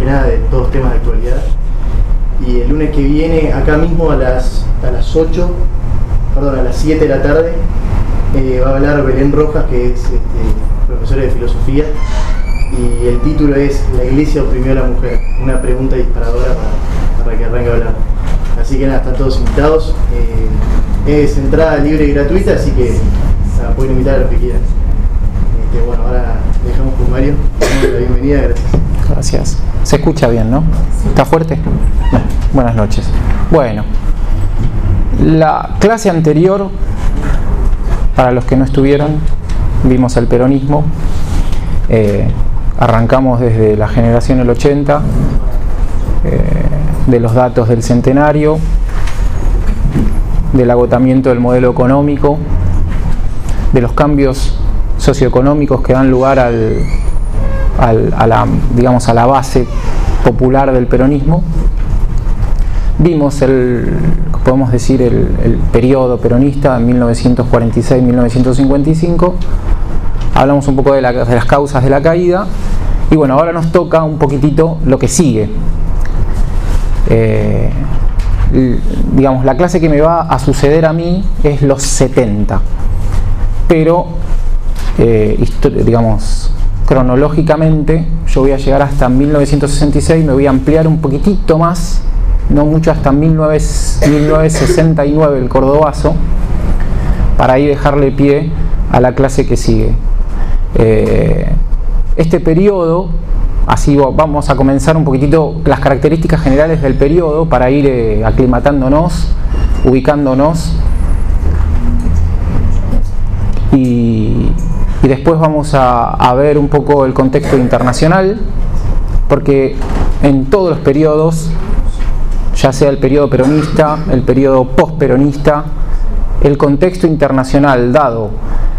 que nada de todos temas de actualidad. Y el lunes que viene, acá mismo a las 7 de la tarde, va a hablar Belén Rojas, que es profesora de filosofía, y el título es "La Iglesia oprimió a la mujer", una pregunta disparadora para que arranque a hablar. Así que nada, están todos invitados. Es entrada libre y gratuita, así que nada, pueden invitar a los que quieran. Bueno, ahora dejamos con Mario. La bienvenida, gracias. Gracias. Se escucha bien, ¿no? ¿Está fuerte? Buenas noches. Bueno, la clase anterior, para los que no estuvieron, vimos el peronismo. Arrancamos desde la generación del 80, de los datos del centenario, del agotamiento del modelo económico, de los cambios socioeconómicos que dan lugar a la base popular del peronismo. Vimos podemos decir, el periodo peronista, 1946-1955. Hablamos un poco de las causas de la caída. Y bueno, ahora nos toca un poquitito lo que sigue. La clase que me va a suceder a mí es los 70. Pero, cronológicamente, yo voy a llegar hasta 1966, me voy a ampliar un poquitito más, no mucho, hasta 1969, el cordobazo, para ahí dejarle pie a la clase que sigue. Este periodo, así vamos a comenzar un poquitito las características generales del periodo para ir aclimatándonos, ubicándonos, y después vamos a ver un poco el contexto internacional, porque en todos los periodos, ya sea el periodo peronista, el periodo postperonista, el contexto internacional dado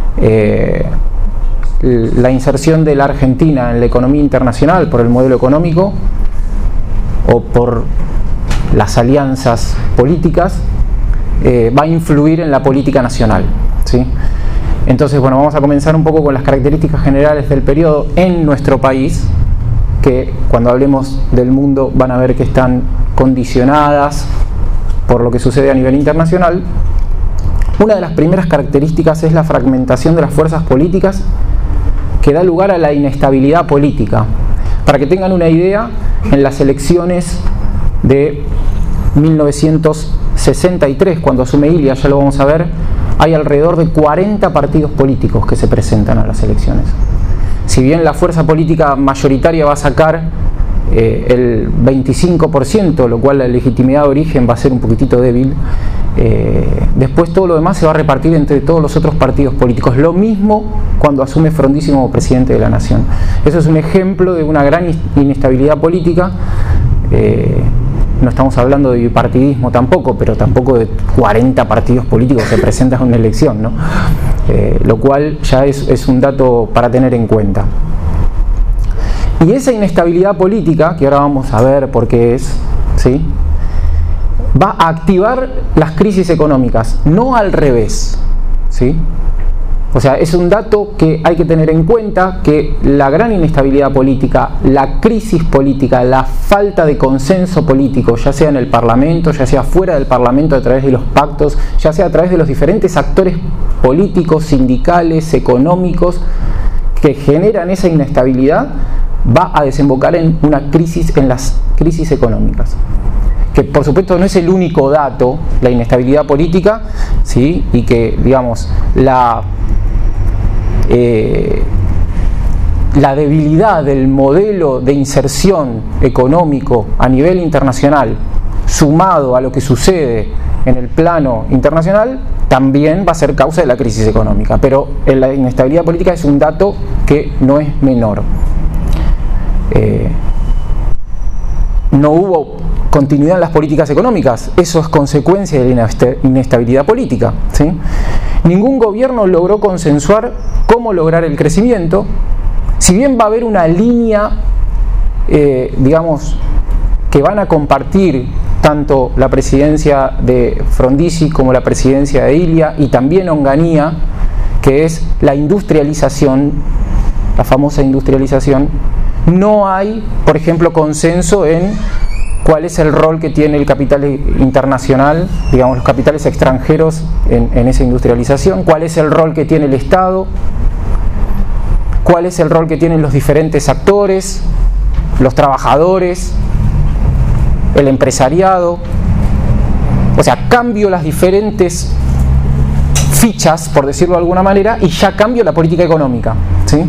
la inserción de la Argentina en la economía internacional por el modelo económico o por las alianzas políticas, va a influir en la política nacional, ¿sí? Entonces, bueno, vamos a comenzar un poco con las características generales del periodo en nuestro país, que cuando hablemos del mundo van a ver que están condicionadas por lo que sucede a nivel internacional. Una de las primeras características es la fragmentación de las fuerzas políticas, que da lugar a la inestabilidad política. Para que tengan una idea, en las elecciones de 1963, cuando asume Ilia, ya lo vamos a ver, hay alrededor de 40 partidos políticos que se presentan a las elecciones. Si bien la fuerza política mayoritaria va a sacar el 25%, lo cual la legitimidad de origen va a ser un poquitito débil, después todo lo demás se va a repartir entre todos los otros partidos políticos. Lo mismo cuando asume Frondizi como presidente de la nación. Eso es un ejemplo de una gran inestabilidad política. No estamos hablando de bipartidismo tampoco, pero tampoco de 40 partidos políticos que se presentan a una elección, ¿no? Lo cual ya es un dato para tener en cuenta. Y esa inestabilidad política, que ahora vamos a ver por qué es, ¿sí?, va a activar las crisis económicas, no al revés, ¿sí? O sea, es un dato que hay que tener en cuenta, que la gran inestabilidad política, la crisis política, la falta de consenso político, ya sea en el Parlamento, ya sea fuera del Parlamento a través de los pactos, ya sea a través de los diferentes actores políticos, sindicales, económicos, que generan esa inestabilidad, va a desembocar en una crisis, en las crisis económicas. Que por supuesto no es el único dato, la inestabilidad política, ¿sí?, y que, digamos, la debilidad del modelo de inserción económico a nivel internacional, sumado a lo que sucede en el plano internacional, también va a ser causa de la crisis económica. Pero la inestabilidad política es un dato que no es menor. No hubo continuidad en las políticas económicas, eso es consecuencia de la inestabilidad política, ¿sí? Ningún gobierno logró consensuar cómo lograr el crecimiento. Si bien va a haber una línea, digamos, que van a compartir tanto la presidencia de Frondizi como la presidencia de Ilia y también Onganía, que es la industrialización, la famosa industrialización, no hay, por ejemplo, consenso en cuál es el rol que tiene el capital internacional, digamos, los capitales extranjeros en esa industrialización, cuál es el rol que tiene el Estado, cuál es el rol que tienen los diferentes actores, los trabajadores, el empresariado. O sea, cambio las diferentes fichas, por decirlo de alguna manera, y ya cambio la política económica, ¿sí?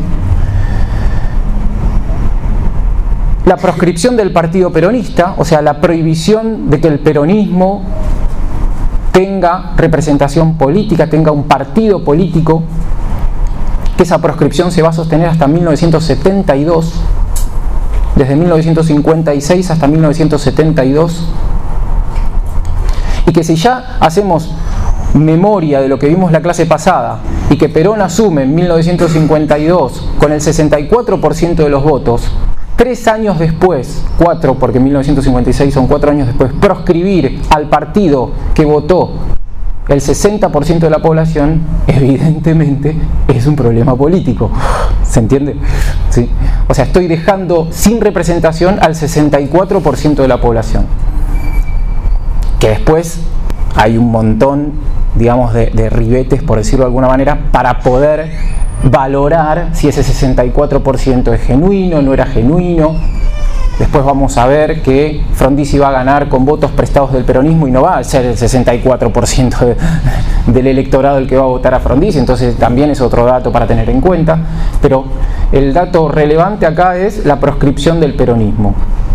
La proscripción del partido peronista, o sea, la prohibición de que el peronismo tenga representación política, tenga un partido político, que esa proscripción se va a sostener hasta 1972, desde 1956 hasta 1972, y que si ya hacemos memoria de lo que vimos la clase pasada y que Perón asume en 1952 con el 64% de los votos, 3 años después, 4 porque en 1956 son 4 años después, proscribir al partido que votó el 60% de la población, evidentemente es un problema político. ¿Se entiende? ¿Sí? O sea, estoy dejando sin representación al 64% de la población. Que después hay un montón, digamos, de ribetes, por decirlo de alguna manera, para poder valorar si ese 64% es genuino, no era genuino. Después vamos a ver que Frondizi va a ganar con votos prestados del peronismo y no va a ser el 64% del electorado el que va a votar a Frondizi, entonces también es otro dato para tener en cuenta. Pero el dato relevante acá es la proscripción del peronismo.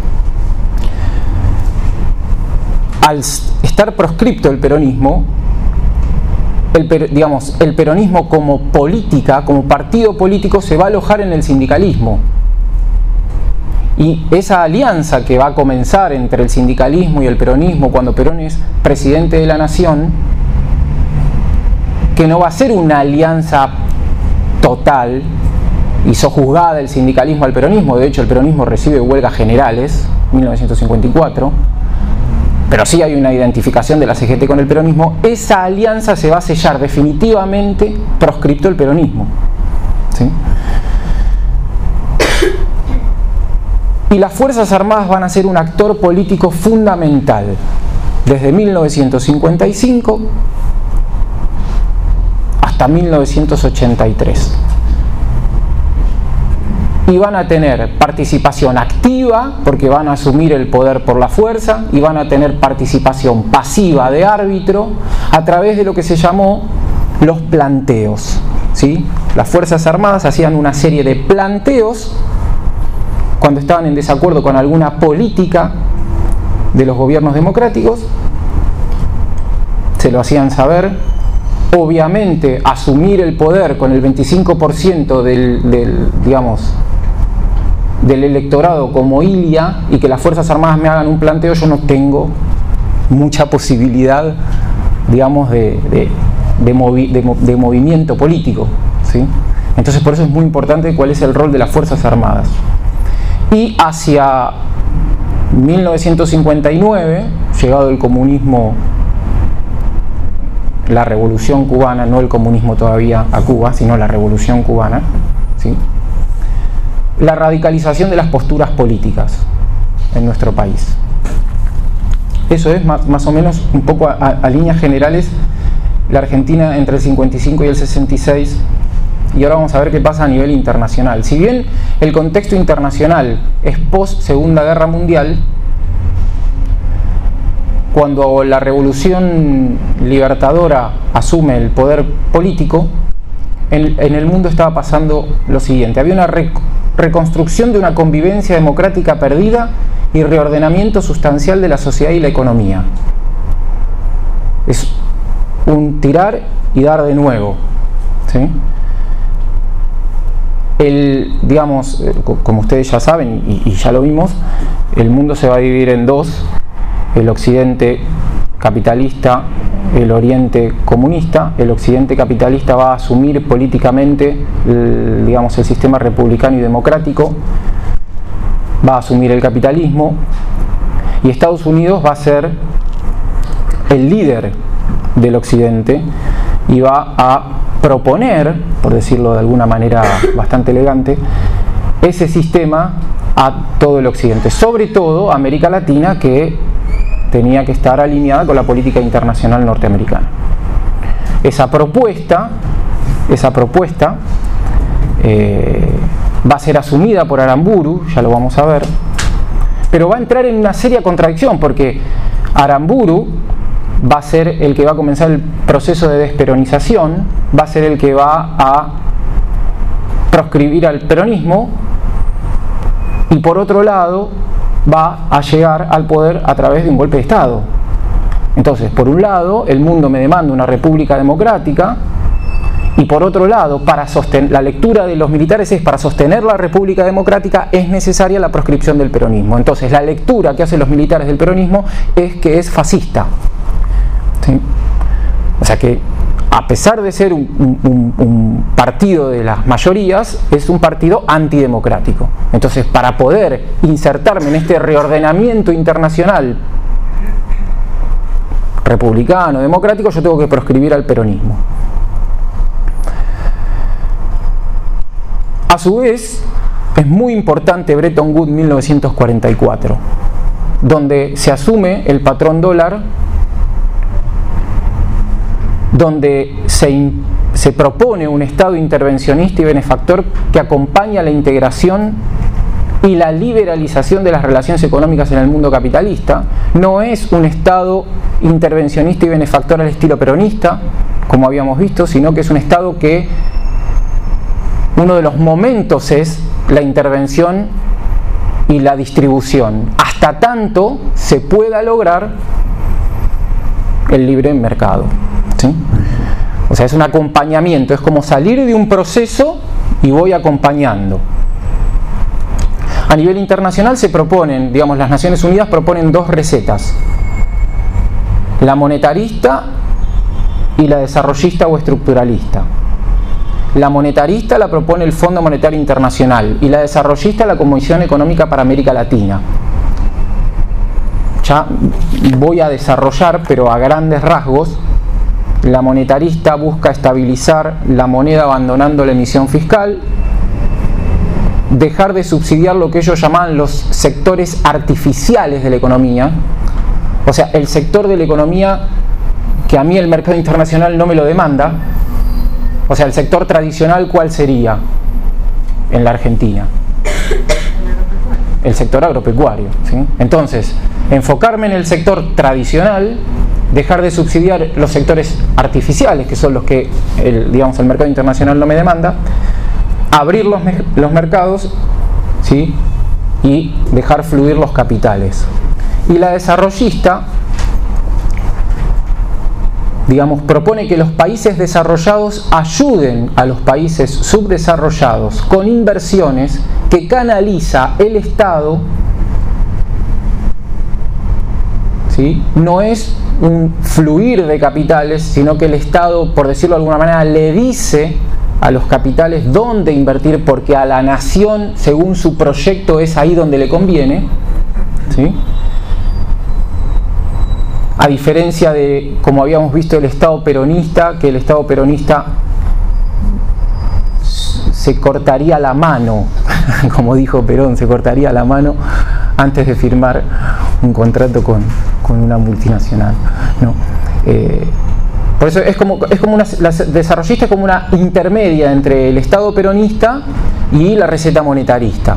Al estar proscripto el peronismo, el peronismo como política, como partido político, se va a alojar en el sindicalismo. Y esa alianza que va a comenzar entre el sindicalismo y el peronismo cuando Perón es presidente de la nación, que no va a ser una alianza total y sojuzgada el sindicalismo al peronismo. De hecho, el peronismo recibe huelgas generales, 1954, pero sí hay una identificación de la CGT con el peronismo. Esa alianza se va a sellar definitivamente proscripto el peronismo, ¿sí? Y las Fuerzas Armadas van a ser un actor político fundamental desde 1955 hasta 1983. Y van a tener participación activa, porque van a asumir el poder por la fuerza, y van a tener participación pasiva de árbitro a través de lo que se llamó los planteos, ¿sí? Las Fuerzas Armadas hacían una serie de planteos cuando estaban en desacuerdo con alguna política de los gobiernos democráticos, se lo hacían saber. Obviamente, asumir el poder con el 25% del electorado como Ilia, y que las Fuerzas Armadas me hagan un planteo, yo no tengo mucha posibilidad, digamos, de movimiento político, ¿sí? Entonces, por eso es muy importante cuál es el rol de las Fuerzas Armadas. Y hacia 1959, llegado el comunismo, la revolución cubana, no el comunismo todavía a Cuba, sino la revolución cubana, ¿sí? La radicalización de las posturas políticas en nuestro país. Eso es más o menos un poco a líneas generales la Argentina entre el 55 y el 66. Y ahora vamos a ver qué pasa a nivel internacional. Si bien el contexto internacional es post Segunda Guerra Mundial, cuando la revolución libertadora asume el poder político, en el mundo estaba pasando lo siguiente: había una reconstrucción de una convivencia democrática perdida y reordenamiento sustancial de la sociedad y la economía. Es un tirar y dar de nuevo, ¿sí? Digamos, como ustedes ya saben y ya lo vimos, el mundo se va a dividir en dos: el occidente capitalista, el oriente comunista. El occidente capitalista va a asumir políticamente el sistema republicano y democrático, va a asumir el capitalismo, y Estados Unidos va a ser el líder del occidente y va a proponer, por decirlo de alguna manera bastante elegante, ese sistema a todo el Occidente, sobre todo a América Latina, que tenía que estar alineada con la política internacional norteamericana. Esa propuesta va a ser asumida por Aramburu, ya lo vamos a ver, pero va a entrar en una seria contradicción, porque Aramburu va a ser el que va a comenzar el proceso de desperonización, va a ser el que va a proscribir al peronismo, y por otro lado va a llegar al poder a través de un golpe de Estado. Entonces, por un lado, el mundo me demanda una república democrática, y por otro lado, la lectura de los militares es: para sostener la república democrática es necesaria la proscripción del peronismo. Entonces, la lectura que hacen los militares del peronismo es que es fascista. ¿Sí? O sea que, a pesar de ser un partido de las mayorías, es un partido antidemocrático. Entonces, para poder insertarme en este reordenamiento internacional republicano, democrático, yo tengo que proscribir al peronismo. A su vez, es muy importante Bretton Woods 1944, donde se asume el patrón dólar, donde se propone un Estado intervencionista y benefactor que acompaña la integración y la liberalización de las relaciones económicas en el mundo capitalista. No es un Estado intervencionista y benefactor al estilo peronista, como habíamos visto, sino que es un Estado que uno de los momentos es la intervención y la distribución, hasta tanto se pueda lograr el libre mercado. ¿Sí? O sea, es un acompañamiento, es como salir de un proceso y voy acompañando. A nivel internacional se proponen, digamos, las Naciones Unidas proponen dos recetas: la monetarista y la desarrollista o estructuralista. La monetarista la propone el Fondo Monetario Internacional y la desarrollista la Comisión Económica para América Latina. Ya voy a desarrollar, pero a grandes rasgos. La monetarista busca estabilizar la moneda abandonando la emisión fiscal, dejar de subsidiar lo que ellos llaman los sectores artificiales de la economía, o sea, el sector de la economía que a mí el mercado internacional no me lo demanda. O sea, el sector tradicional, ¿cuál sería en la Argentina? El sector agropecuario, ¿sí? Entonces, enfocarme en el sector tradicional, dejar de subsidiar los sectores artificiales, que son los que el mercado internacional no me demanda, abrir los mercados, ¿sí? Y dejar fluir los capitales. Y la desarrollista, propone que los países desarrollados ayuden a los países subdesarrollados con inversiones que canaliza el Estado. ¿Sí? No es un fluir de capitales, sino que el Estado, por decirlo de alguna manera, le dice a los capitales dónde invertir, porque a la nación, según su proyecto, es ahí donde le conviene. ¿Sí? A diferencia de, como habíamos visto, el Estado peronista, que el Estado peronista se cortaría la mano, como dijo Perón, se cortaría la mano antes de firmar un contrato con una multinacional. No. Por eso la desarrollista es como una intermedia entre el Estado peronista y la receta monetarista.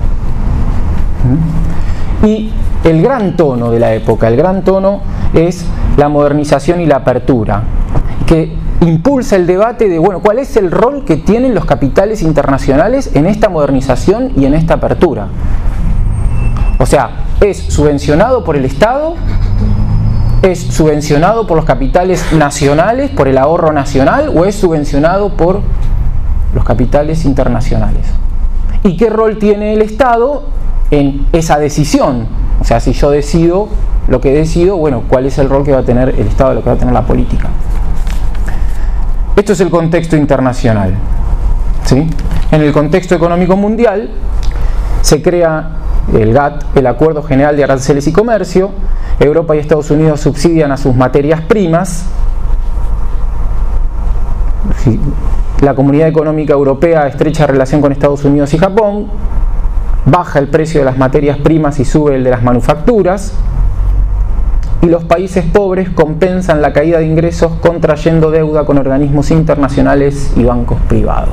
Y el gran tono de la época, el gran tono es la modernización y la apertura, que impulsa el debate de, bueno, ¿cuál es el rol que tienen los capitales internacionales en esta modernización y en esta apertura? O sea, ¿es subvencionado por el Estado? ¿Es subvencionado por los capitales nacionales, por el ahorro nacional? ¿O es subvencionado por los capitales internacionales? ¿Y qué rol tiene el Estado en esa decisión? O sea, si yo decido lo que decido, bueno, ¿cuál es el rol que va a tener el Estado, lo que va a tener la política? Esto es el contexto internacional. ¿Sí? En el contexto económico mundial se crea el GATT, el Acuerdo General de Aranceles y Comercio. Europa y Estados Unidos subsidian a sus materias primas, ¿sí? La Comunidad Económica Europea estrecha relación con Estados Unidos y Japón, baja el precio de las materias primas y sube el de las manufacturas, y los países pobres compensan la caída de ingresos contrayendo deuda con organismos internacionales y bancos privados.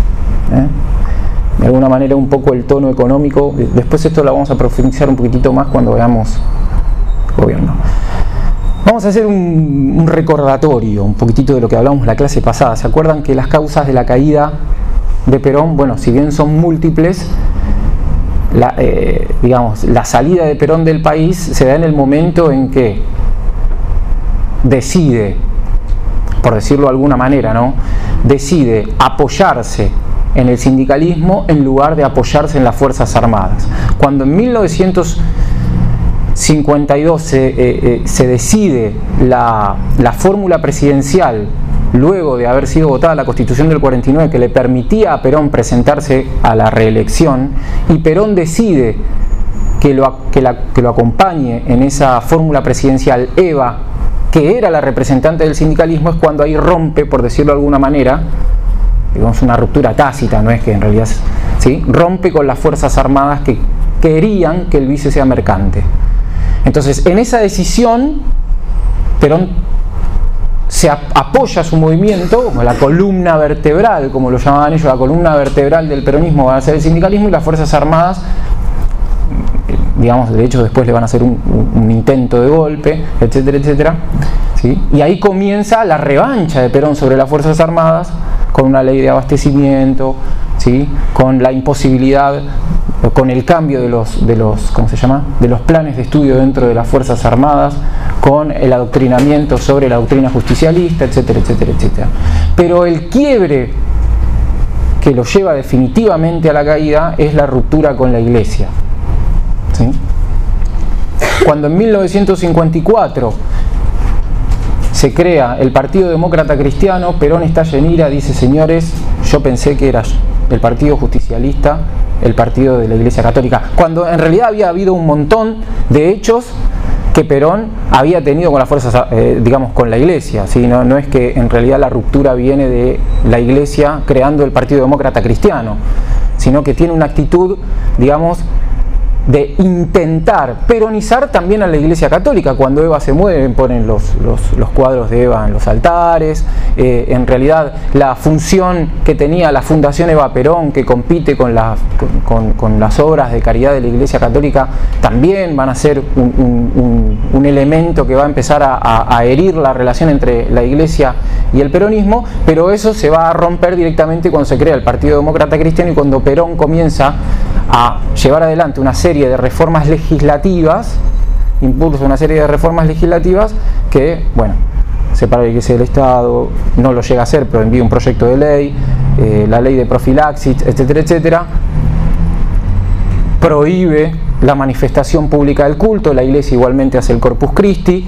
De alguna manera un poco el tono económico, después esto lo vamos a profundizar un poquitito más cuando veamos gobierno. Vamos a hacer un recordatorio, un poquitito de lo que hablamos la clase pasada. ¿Se acuerdan que las causas de la caída de Perón, bueno, si bien son múltiples, la salida de Perón del país se da en el momento en que decide, por decirlo de alguna manera, ¿no?, decide apoyarse en el sindicalismo en lugar de apoyarse en las Fuerzas Armadas. Cuando en 1952 se decide la fórmula presidencial, luego de haber sido votada la Constitución del 49, que le permitía a Perón presentarse a la reelección, y Perón decide que lo acompañe en esa fórmula presidencial Eva, que era la representante del sindicalismo, es cuando ahí rompe, por decirlo de alguna manera, digamos una ruptura tácita, no es que en realidad, ¿sí?, rompe con las Fuerzas Armadas que querían que el vice sea mercante. Entonces, en esa decisión, Perón se apoya su movimiento, como la columna vertebral, como lo llamaban ellos, la columna vertebral del peronismo va a ser el sindicalismo, y las Fuerzas Armadas, digamos, de hecho después le van a hacer un intento de golpe, etcétera, etcétera, ¿sí? Y ahí comienza la revancha de Perón sobre las Fuerzas Armadas, con una ley de abastecimiento, ¿sí?, con la imposibilidad, con el cambio de los ¿cómo se llama?, de los planes de estudio dentro de las Fuerzas Armadas, con el adoctrinamiento sobre la doctrina justicialista, etcétera, etcétera, etcétera. Pero el quiebre que lo lleva definitivamente a la caída es la ruptura con la Iglesia, ¿sí? Cuando en 1954 se crea el Partido Demócrata Cristiano, Perón estalla en ira, dice: señores, yo pensé que era el Partido Justicialista el partido de la Iglesia Católica, cuando en realidad había habido un montón de hechos que Perón había tenido con las fuerzas, digamos, con la Iglesia, ¿sí? No es que en realidad la ruptura viene de la Iglesia creando el Partido Demócrata Cristiano, sino que tiene una actitud, digamos, de intentar peronizar también a la Iglesia Católica. Cuando Eva se muere, ponen los cuadros de Eva en los altares. En realidad la función que tenía la Fundación Eva Perón, que compite con las obras de caridad de la Iglesia Católica, también van a ser un elemento que va a empezar a herir la relación entre la Iglesia y el peronismo, pero eso se va a romper directamente cuando se crea el Partido Demócrata Cristiano y cuando Perón comienza a llevar adelante una serie de reformas legislativas, impulsa una serie de reformas legislativas que, bueno, separa la Iglesia del Estado, no lo llega a hacer, pero envía un proyecto de ley, la ley de profilaxis, etcétera, etcétera, prohíbe la manifestación pública del culto, la Iglesia igualmente hace el Corpus Christi,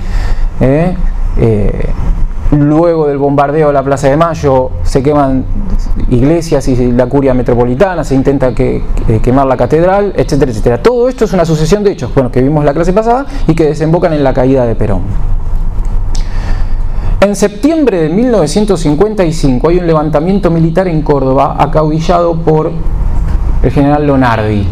luego del bombardeo de la Plaza de Mayo se queman iglesias y la curia metropolitana, se intenta quemar la catedral, etcétera, etcétera. Todo esto es una sucesión de hechos, bueno, que vimos la clase pasada y que desembocan en la caída de Perón. En septiembre de 1955 hay un levantamiento militar en Córdoba acaudillado por el general Lonardi.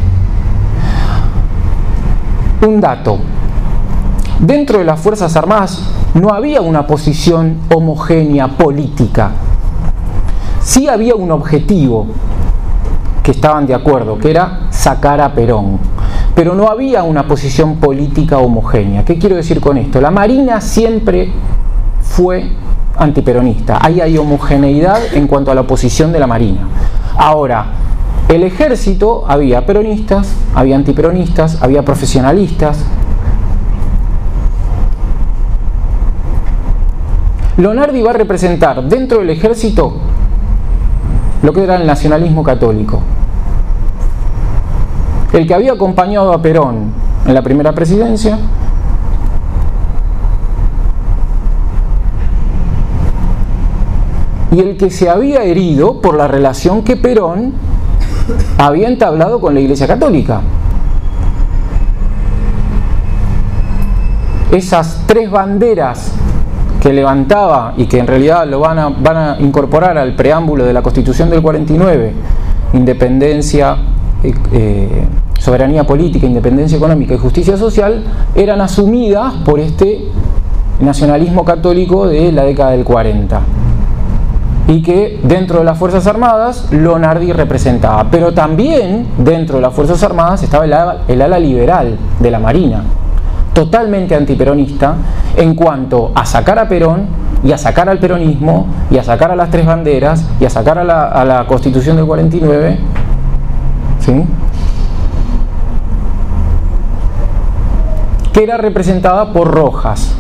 Un dato: dentro de las Fuerzas Armadas no había una posición homogénea política. Sí había un objetivo que estaban de acuerdo, que era sacar a Perón, pero no había una posición política homogénea. ¿Qué quiero decir con esto? La Marina siempre fue antiperonista. Ahí hay homogeneidad en cuanto a la posición de la Marina. Ahora, el ejército, había peronistas, había antiperonistas, había profesionalistas. Lonardi va a representar dentro del ejército lo que era el nacionalismo católico. El que había acompañado a Perón en la primera presidencia, y el que se había herido por la relación que Perón había entablado con la Iglesia Católica. Esas tres banderas que levantaba y que en realidad lo van a incorporar al preámbulo de la Constitución del 49, independencia, soberanía política, independencia económica y justicia social, eran asumidas por este nacionalismo católico de la década del 40, y que dentro de las Fuerzas Armadas Lonardi representaba. Pero también dentro de las Fuerzas Armadas estaba el ala liberal de la Marina, totalmente antiperonista en cuanto a sacar a Perón y a sacar al peronismo y a sacar a las tres banderas y a sacar a la Constitución del 49, ¿sí?, que era representada por Rojas,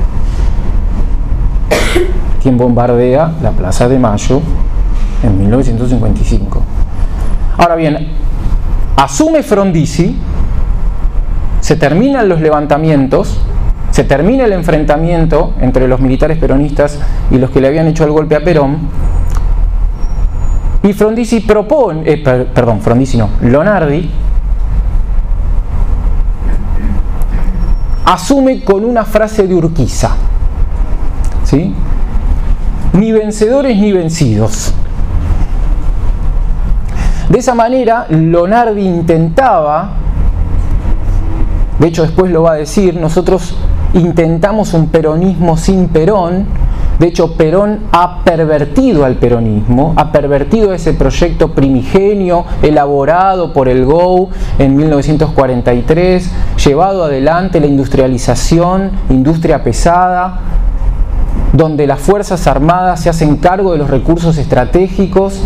quien bombardea la Plaza de Mayo en 1955. Ahora bien, asume Frondizi, se terminan los levantamientos, se termina el enfrentamiento entre los militares peronistas y los que le habían hecho el golpe a Perón, y Frondizi propone, Lonardi asume con una frase de Urquiza, ¿sí?, ni vencedores ni vencidos. De esa manera Lonardi intentaba, de hecho después lo va a decir, nosotros intentamos un peronismo sin Perón. De hecho, Perón ha pervertido al peronismo, ha pervertido ese proyecto primigenio elaborado por el GOU en 1943, llevado adelante la industrialización, industria pesada, donde las Fuerzas Armadas se hacen cargo de los recursos estratégicos,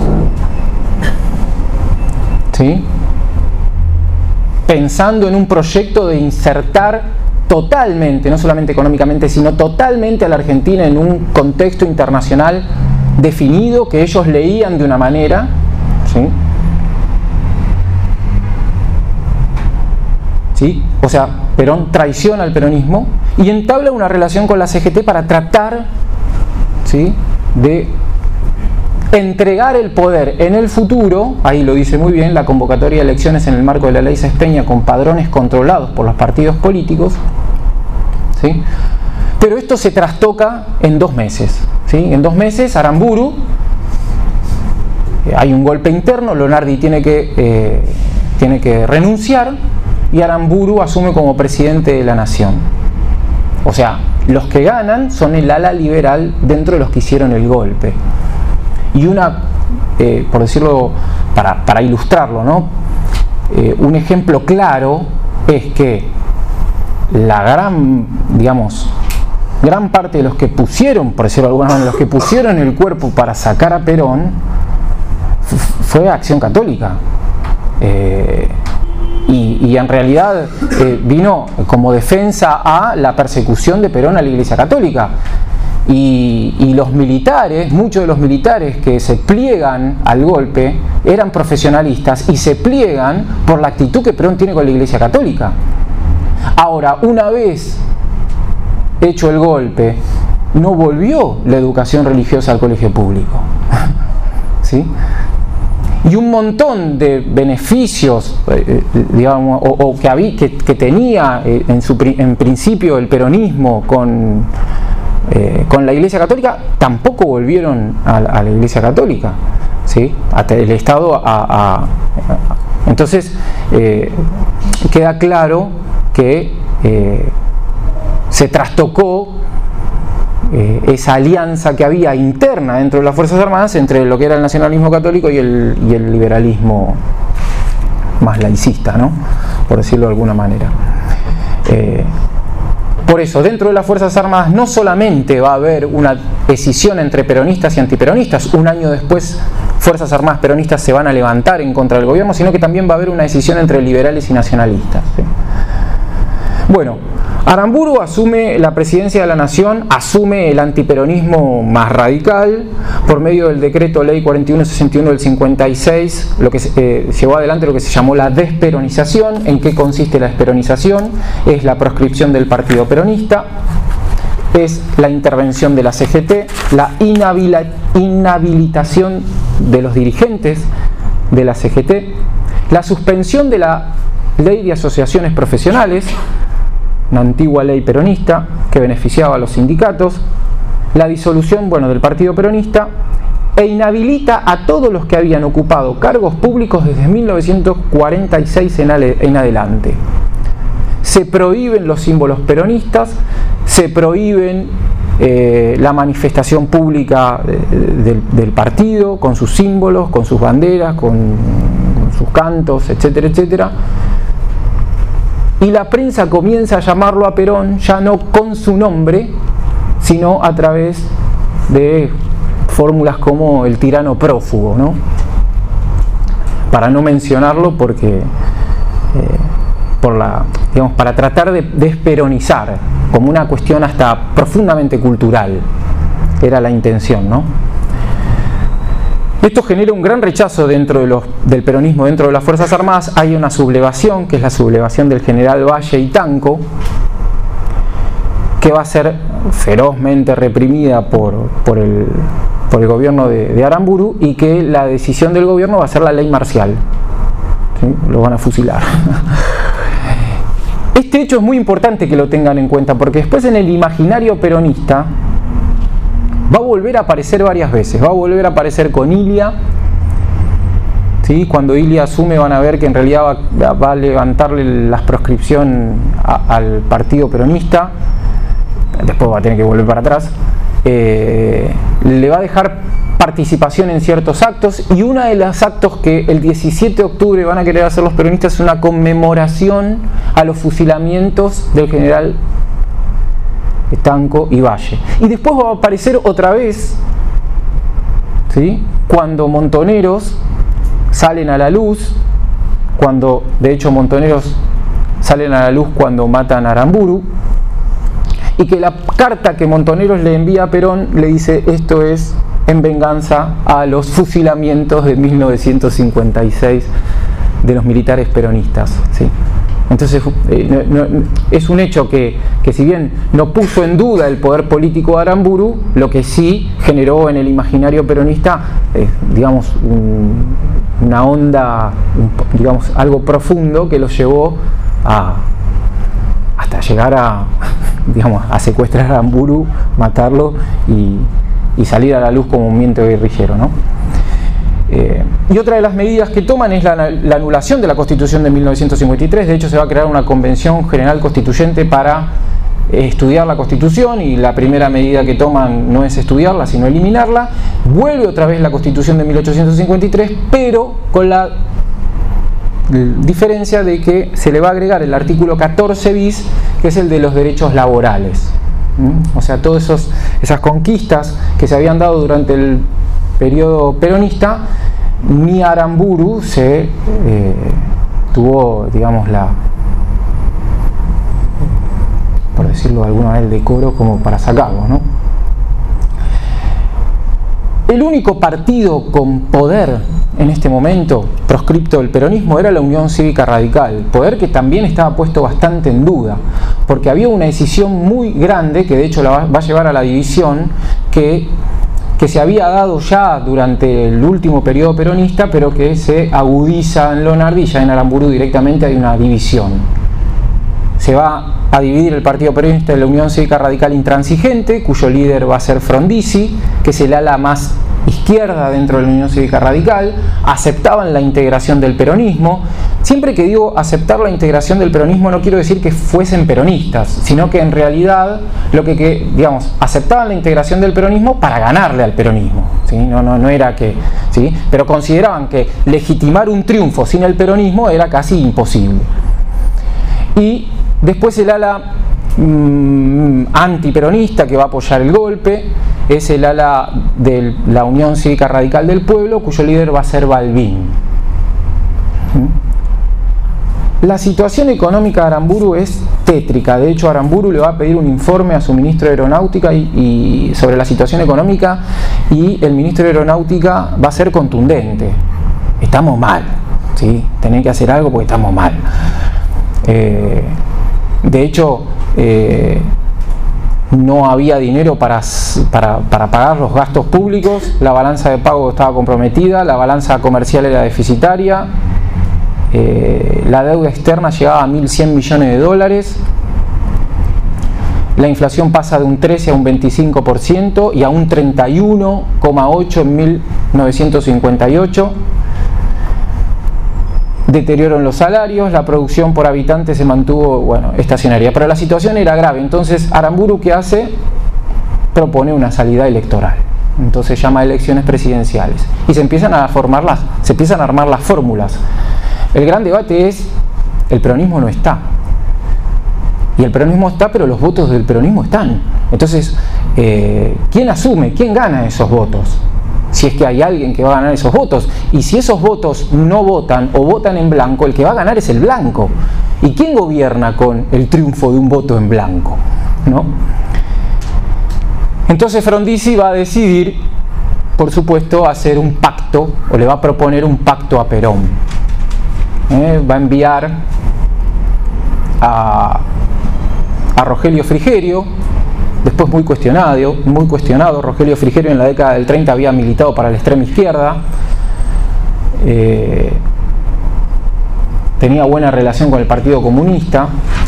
¿sí?, pensando en un proyecto de insertar totalmente, no solamente económicamente, sino totalmente a la Argentina en un contexto internacional definido que ellos leían de una manera, ¿sí?, ¿sí? O sea, Perón traiciona al peronismo y entabla una relación con la CGT para tratar, ¿sí?, de entregar el poder en el futuro. Ahí lo dice muy bien, la convocatoria de elecciones en el marco de la ley Sáenz Peña con padrones controlados por los partidos políticos, ¿sí? Pero esto se trastoca en 2 meses, ¿sí? En 2 meses Aramburu, hay un golpe interno, Lonardi tiene que renunciar y Aramburu asume como presidente de la nación. O sea, los que ganan son el ala liberal dentro de los que hicieron el golpe. Y por decirlo, para ilustrarlo, ¿no?, un ejemplo claro es que la gran parte de los que pusieron, por decirlo de alguna manera, los que pusieron el cuerpo para sacar a Perón fue Acción Católica. Y en realidad vino como defensa a la persecución de Perón a la Iglesia Católica. Y los militares, muchos de los militares que se pliegan al golpe eran profesionalistas y se pliegan por la actitud que Perón tiene con la Iglesia Católica. Ahora, una vez hecho el golpe, no volvió la educación religiosa al colegio público, ¿sí? Y un montón de beneficios, digamos, que tenía en principio el peronismo con la Iglesia Católica, tampoco volvieron a la Iglesia Católica, ¿sí?, hasta el Estado. Entonces queda claro que se trastocó esa alianza que había interna dentro de las Fuerzas Armadas entre lo que era el nacionalismo católico y el liberalismo más laicista, ¿no?, por decirlo de alguna manera. Por eso, dentro de las Fuerzas Armadas no solamente va a haber una escisión entre peronistas y antiperonistas, un año después Fuerzas Armadas peronistas se van a levantar en contra del gobierno, sino que también va a haber una escisión entre liberales y nacionalistas, ¿sí? Bueno, Aramburu asume la presidencia de la nación, asume el antiperonismo más radical por medio del decreto ley 4161 del 56, lo que llevó adelante lo que se llamó la desperonización. ¿En qué consiste la desperonización? Es la proscripción del partido peronista, es la intervención de la CGT, la inhabilitación de los dirigentes de la CGT, la suspensión de la ley de asociaciones profesionales, una antigua ley peronista que beneficiaba a los sindicatos, la disolución, bueno, del Partido Peronista e inhabilita a todos los que habían ocupado cargos públicos desde 1946 en adelante. Se prohíben los símbolos peronistas, se prohíben la manifestación pública del partido, con sus símbolos, con sus banderas, con sus cantos, etcétera, etcétera. Y la prensa comienza a llamarlo a Perón ya no con su nombre, sino a través de fórmulas como el tirano prófugo, ¿no? Para no mencionarlo porque para tratar de desperonizar, como una cuestión hasta profundamente cultural, era la intención, ¿no? Esto genera un gran rechazo dentro del peronismo, dentro de las Fuerzas Armadas. Hay una sublevación, que es la sublevación del general Valle y Tanco, que va a ser ferozmente reprimida por el gobierno de Aramburu, y que la decisión del gobierno va a ser la ley marcial, ¿sí? Lo van a fusilar. Este hecho es muy importante que lo tengan en cuenta, porque después en el imaginario peronista va a volver a aparecer varias veces. Va a volver a aparecer con Ilia, ¿sí? Cuando Ilia asume van a ver que en realidad va a levantarle la proscripción al partido peronista. Después va a tener que volver para atrás. Le va a dejar participación en ciertos actos, y uno de los actos que el 17 de octubre van a querer hacer los peronistas es una conmemoración a los fusilamientos del general Tanco y Valle. Y después va a aparecer otra vez, ¿sí? Cuando Montoneros salen a la luz, cuando de hecho Montoneros salen a la luz cuando matan a Aramburu, y que la carta que Montoneros le envía a Perón le dice: esto es en venganza a los fusilamientos de 1956 de los militares peronistas, ¿sí? Entonces es un hecho que si bien no puso en duda el poder político de Aramburu, lo que sí generó en el imaginario peronista, digamos, una onda, digamos, algo profundo que los llevó hasta llegar a secuestrar a Aramburu, matarlo y salir a la luz como un movimiento guerrillero, ¿no? Y otra de las medidas que toman es la anulación de la Constitución de 1953. De hecho, se va a crear una Convención General Constituyente para estudiar la Constitución, y la primera medida que toman no es estudiarla, sino eliminarla. Vuelve otra vez la Constitución de 1853, pero con la diferencia de que se le va a agregar el artículo 14 bis, que es el de los derechos laborales. O sea, todas esas conquistas que se habían dado durante el periodo peronista, ni Aramburu tuvo, digamos, por decirlo de alguna vez, el decoro como para sacarlo, ¿no? El único partido con poder en este momento proscripto del peronismo era la Unión Cívica Radical, poder que también estaba puesto bastante en duda, porque había una decisión muy grande, que de hecho va a llevar a la división, que se había dado ya durante el último periodo peronista, pero que se agudiza en Lonardi, y ya en Aramburu directamente hay una división. Se va a dividir el Partido Peronista en la Unión Cívica Radical Intransigente, cuyo líder va a ser Frondizi, que es el ala más izquierda dentro de la Unión Cívica Radical. Aceptaban la integración del peronismo. Siempre que digo aceptar la integración del peronismo, no quiero decir que fuesen peronistas, sino que en realidad digamos, aceptaban la integración del peronismo para ganarle al peronismo, ¿sí? No era que, ¿sí? Pero consideraban que legitimar un triunfo sin el peronismo era casi imposible. Y después el ala antiperonista, que va a apoyar el golpe, es el ala de la Unión Cívica Radical del Pueblo, cuyo líder va a ser Balbín. La situación económica de Aramburu es tétrica. De hecho, Aramburu le va a pedir un informe a su ministro de Aeronáutica y sobre la situación económica, y el ministro de Aeronáutica va a ser contundente: estamos mal, ¿sí? Tenéis que hacer algo porque estamos mal. De hecho, no había dinero para pagar los gastos públicos, la balanza de pago estaba comprometida, la balanza comercial era deficitaria, la deuda externa llegaba a 1.100 millones de dólares, la inflación pasa de un 13 a un 25% y a un 31,8 en 1958. Deterioro en los salarios, la producción por habitante se mantuvo, bueno, estacionaria, pero la situación era grave. Entonces Aramburu, ¿qué hace? Propone una salida electoral. Entonces llama a elecciones presidenciales y se empiezan a armar las fórmulas. El gran debate es: el peronismo no está. Y el peronismo está, pero los votos del peronismo están. Entonces, ¿quién asume? ¿Quién gana esos votos? Si es que hay alguien que va a ganar esos votos. Y si esos votos no votan o votan en blanco, el que va a ganar es el blanco. ¿Y quién gobierna con el triunfo de un voto en blanco? ¿No? Entonces Frondizi va a decidir, por supuesto, hacer un pacto, o le va a proponer un pacto a Perón. Va a enviar a Rogelio Frigerio, después muy cuestionado. Rogelio Frigerio en la década del 30 había militado para la extrema izquierda, tenía buena relación con el Partido Comunista,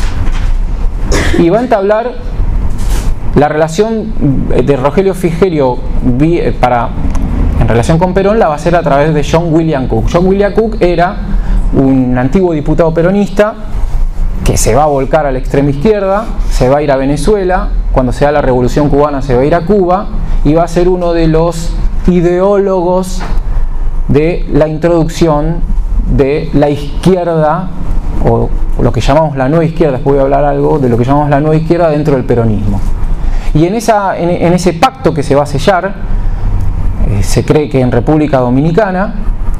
y va a entablar la relación de Rogelio Frigerio en relación con Perón, la va a hacer a través de John William Cook. John William Cook era un antiguo diputado peronista que se va a volcar a la extrema izquierda, se va a ir a Venezuela, cuando se da la Revolución Cubana se va a ir a Cuba y va a ser uno de los ideólogos de la introducción de la izquierda, o lo que llamamos la nueva izquierda. Después voy a hablar algo de lo que llamamos la nueva izquierda dentro del peronismo. Y en ese pacto que se va a sellar, se cree que en República Dominicana,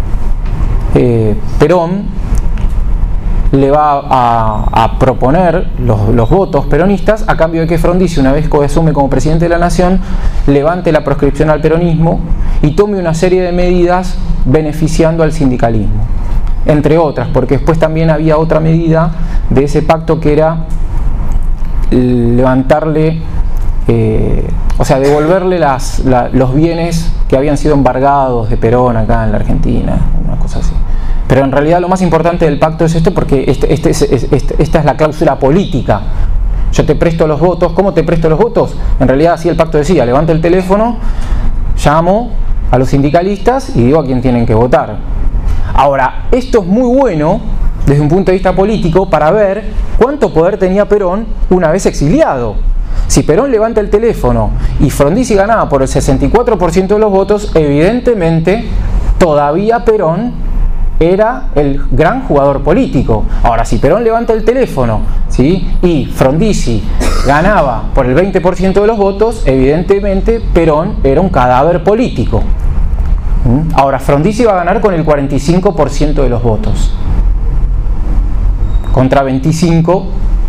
Perón le va a proponer los votos peronistas a cambio de que Frondizi, una vez que asume como presidente de la nación, levante la proscripción al peronismo y tome una serie de medidas beneficiando al sindicalismo, entre otras, porque después también había otra medida de ese pacto que era levantarle, devolverle los bienes que habían sido embargados de Perón acá en la Argentina, una cosa así. Pero en realidad lo más importante del pacto es esto, porque esta es la cláusula política. Yo te presto los votos. ¿Cómo te presto los votos? En realidad así el pacto decía: levanto el teléfono, llamo a los sindicalistas y digo a quién tienen que votar. Ahora, esto es muy bueno desde un punto de vista político para ver cuánto poder tenía Perón una vez exiliado. Si Perón levanta el teléfono y Frondizi ganaba por el 64% de los votos, evidentemente todavía Perón era el gran jugador político. Ahora, si Perón levanta el teléfono, ¿sí?, y Frondizi ganaba por el 20% de los votos, evidentemente Perón era un cadáver político. Ahora, Frondizi va a ganar con el 45% de los votos, contra 25%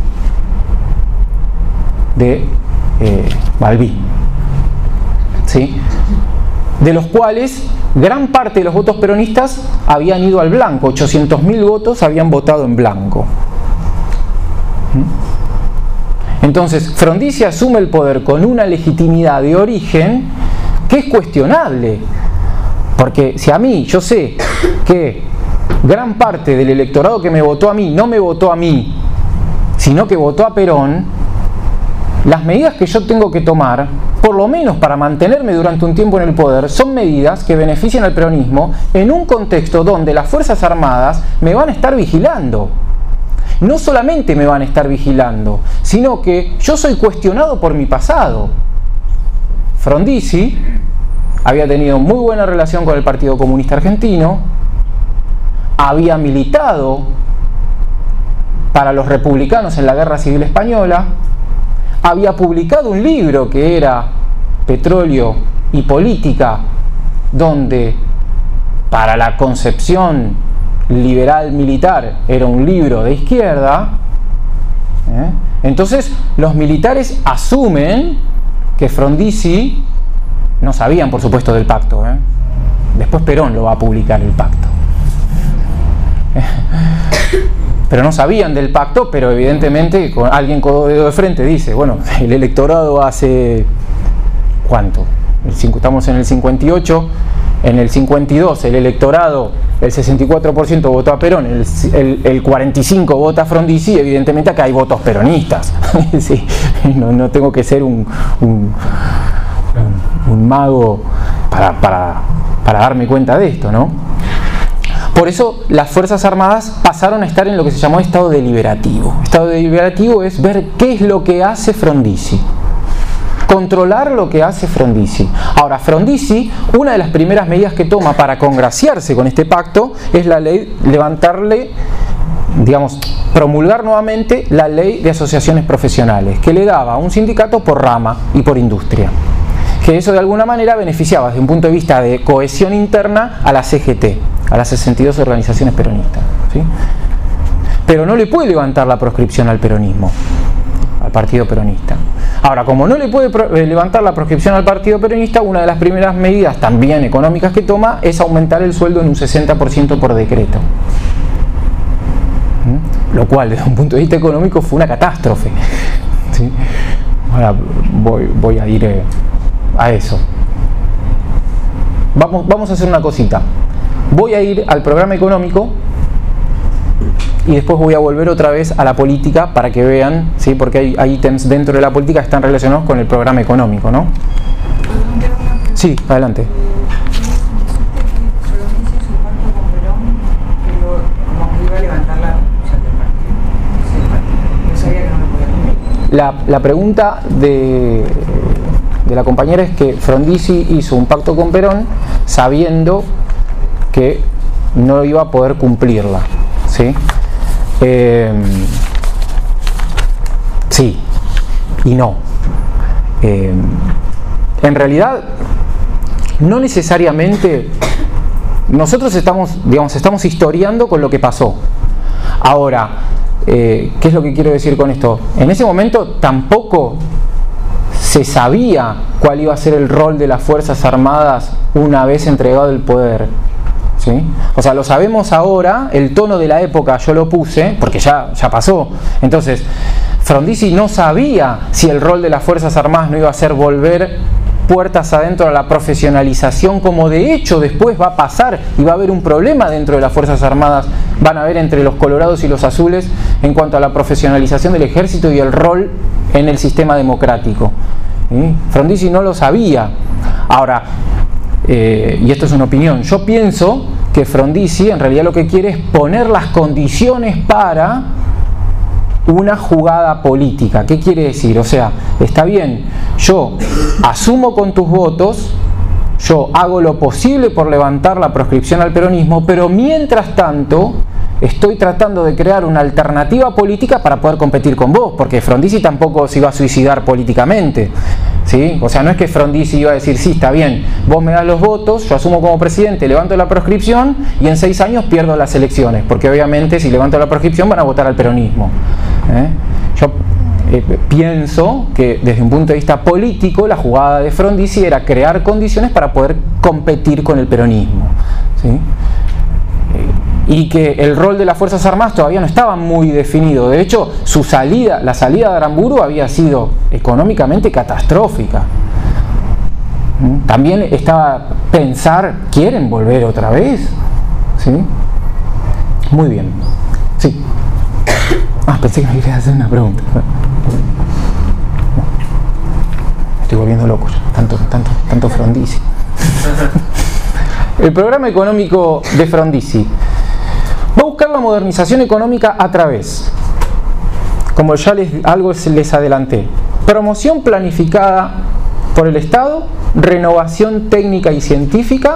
de Balbín, ¿sí?, de los cuales gran parte de los votos peronistas habían ido al blanco. 800.000 votos habían votado en blanco. Entonces Frondizi asume el poder con una legitimidad de origen que es cuestionable, porque si a mí, yo sé que gran parte del electorado que me votó a mí no me votó a mí, sino que votó a Perón, las medidas que yo tengo que tomar, por lo menos para mantenerme durante un tiempo en el poder, son medidas que benefician al peronismo en un contexto donde las Fuerzas Armadas me van a estar vigilando. No solamente me van a estar vigilando, sino que yo soy cuestionado por mi pasado. Frondizi había tenido muy buena relación con el Partido Comunista Argentino, había militado para los republicanos en la Guerra Civil Española, había publicado un libro que era Petróleo y Política, donde para la concepción liberal militar era un libro de izquierda. Entonces los militares asumen que Frondizi, no sabían por supuesto del pacto, después Perón lo va a publicar el pacto, pero no sabían del pacto, pero evidentemente alguien con dedo de frente dice: bueno, el electorado hace ¿cuánto? Estamos en el 58, en el 52 el electorado, el 64% votó a Perón, el 45% vota a Frondizi, evidentemente acá hay votos peronistas. Sí, no tengo que ser un mago para darme cuenta de esto, ¿no? Por eso las Fuerzas Armadas pasaron a estar en lo que se llamó estado deliberativo. Estado deliberativo es ver qué es lo que hace Frondizi, controlar lo que hace Frondizi. Ahora, Frondizi, una de las primeras medidas que toma para congraciarse con este pacto es la ley, promulgar nuevamente la ley de asociaciones profesionales, que le daba un sindicato por rama y por industria, que eso de alguna manera beneficiaba desde un punto de vista de cohesión interna a la CGT, a las 62 organizaciones peronistas, ¿sí? Pero no le puede levantar la proscripción al peronismo, al partido peronista. Ahora, como no le puede levantar la proscripción al partido peronista, una de las primeras medidas también económicas que toma es aumentar el sueldo en un 60% por decreto. Lo cual, desde un punto de vista económico, fue una catástrofe, ¿sí? Ahora voy a ir a eso. Vamos a hacer una cosita. Voy a ir al programa económico y después voy a volver otra vez a la política para que vean, ¿sí? Porque hay ítems dentro de la política que están relacionados con el programa económico, ¿no? Sí, adelante. La pregunta de la compañera es que Frondizi hizo un pacto con Perón sabiendo que no iba a poder cumplirla, ¿sí? Sí y no. En realidad, no necesariamente. Nosotros estamos historiando con lo que pasó. Ahora, ¿qué es lo que quiero decir con esto? En ese momento tampoco se sabía cuál iba a ser el rol de las Fuerzas Armadas una vez entregado el poder, ¿sí? O sea, lo sabemos ahora, el tono de la época yo lo puse, porque ya pasó. Entonces, Frondizi no sabía si el rol de las Fuerzas Armadas no iba a ser volver puertas adentro a la profesionalización, como de hecho después va a pasar y va a haber un problema dentro de las Fuerzas Armadas, van a haber entre los colorados y los azules en cuanto a la profesionalización del ejército y el rol en el sistema democrático. ¿Sí? Frondizi no lo sabía. Ahora, y esto es una opinión, yo pienso que Frondizi en realidad lo que quiere es poner las condiciones para una jugada política. ¿Qué quiere decir? O sea, está bien, yo asumo con tus votos, yo hago lo posible por levantar la proscripción al peronismo, pero mientras tanto estoy tratando de crear una alternativa política para poder competir con vos, porque Frondizi tampoco se iba a suicidar políticamente, ¿sí? O sea, no es que Frondizi iba a decir, sí, está bien, vos me das los votos, yo asumo como presidente, levanto la proscripción y en 6 años pierdo las elecciones, porque obviamente si levanto la proscripción van a votar al peronismo. Yo pienso que desde un punto de vista político la jugada de Frondizi era crear condiciones para poder competir con el peronismo, ¿sí? Y que el rol de las Fuerzas Armadas todavía no estaba muy definido. De hecho, la salida de Aramburu había sido económicamente catastrófica. También estaba pensar, ¿quieren volver otra vez? ¿Sí? Muy bien. Sí. Pensé que me querías hacer una pregunta. Me estoy volviendo loco ya. Tanto Frondizi. El programa económico de Frondizi va a buscar la modernización económica a través, como ya les adelanté, promoción planificada por el Estado, renovación técnica y científica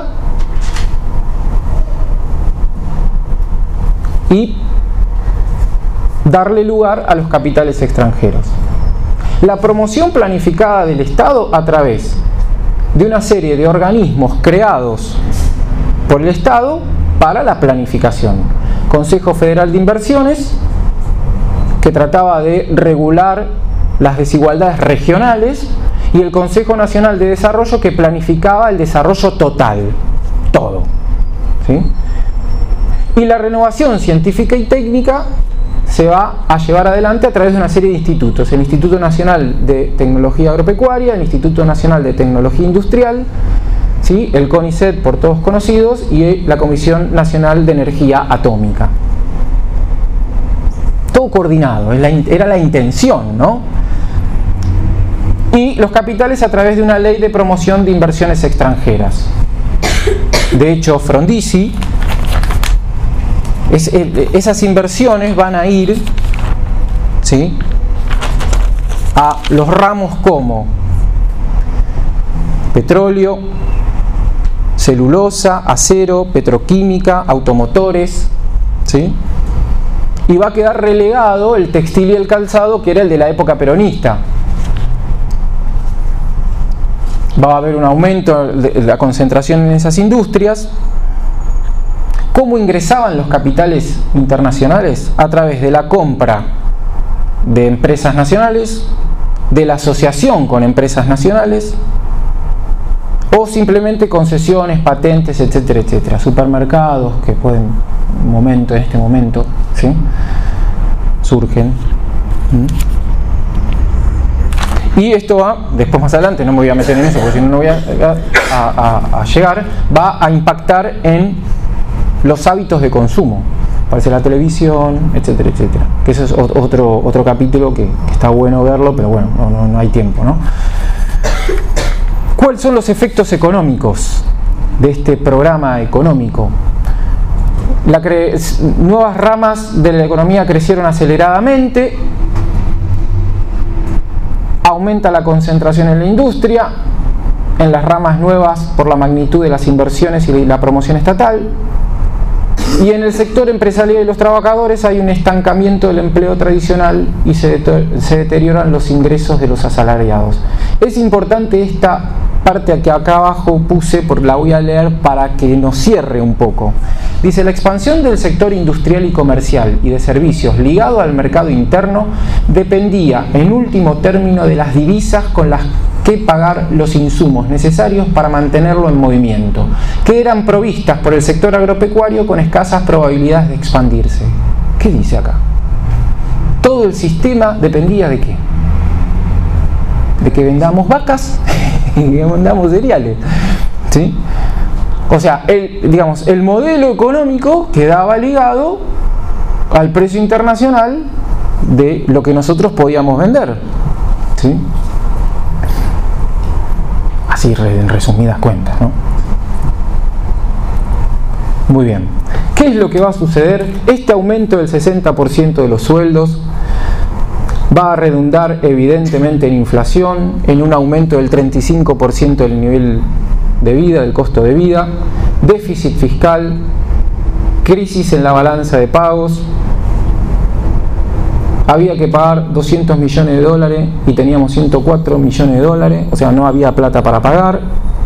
y darle lugar a los capitales extranjeros. La promoción planificada del Estado a través de una serie de organismos creados por el Estado para la planificación. Consejo Federal de Inversiones, que trataba de regular las desigualdades regionales, y el Consejo Nacional de Desarrollo, que planificaba el desarrollo total, todo, ¿sí? Y la renovación científica y técnica se va a llevar adelante a través de una serie de institutos: el Instituto Nacional de Tecnología Agropecuaria, el Instituto Nacional de Tecnología Industrial, ¿sí? El CONICET, por todos conocidos, y la Comisión Nacional de Energía Atómica. Todo coordinado, era la intención, ¿no? Y los capitales a través de una ley de promoción de inversiones extranjeras. De hecho, Frondizi, esas inversiones van a ir, ¿sí?, a los ramos como petróleo, celulosa, acero, petroquímica, automotores, ¿sí? Y va a quedar relegado el textil y el calzado, que era el de la época peronista. Va a haber un aumento de la concentración en esas industrias. ¿Cómo ingresaban los capitales internacionales? A través de la compra de empresas nacionales, de la asociación con empresas nacionales, o simplemente concesiones, patentes, etcétera, etcétera. Supermercados que pueden, en este momento, ¿sí?, surgen. Y esto va, después más adelante, no me voy a meter en eso porque si no, no voy a llegar, va a impactar en los hábitos de consumo. Aparece la televisión, etcétera, etcétera. Que eso es otro capítulo que está bueno verlo, pero bueno, no hay tiempo, ¿no? ¿Cuáles son los efectos económicos de este programa económico? Nuevas ramas de la economía crecieron aceleradamente, aumenta la concentración en la industria, en las ramas nuevas por la magnitud de las inversiones y la promoción estatal, y en el sector empresarial y los trabajadores hay un estancamiento del empleo tradicional y se deterioran los ingresos de los asalariados. Es importante esta parte que acá abajo puse, porque la voy a leer para que nos cierre un poco. Dice: la expansión del sector industrial y comercial y de servicios ligado al mercado interno dependía en último término de las divisas con las que pagar los insumos necesarios para mantenerlo en movimiento, que eran provistas por el sector agropecuario con escasas probabilidades de expandirse. ¿Qué dice acá? Todo el sistema dependía ¿de qué? De que vendamos vacas y que vendamos cereales, ¿sí? O sea, el modelo económico quedaba ligado al precio internacional de lo que nosotros podíamos vender, ¿sí? Así en resumidas cuentas, ¿no? Muy bien. ¿Qué es lo que va a suceder? Este aumento del 60% de los sueldos va a redundar evidentemente en inflación, en un aumento del 35% del nivel de vida, del costo de vida, déficit fiscal, crisis en la balanza de pagos. Había que pagar 200 millones de dólares y teníamos 104 millones de dólares, o sea, no había plata para pagar.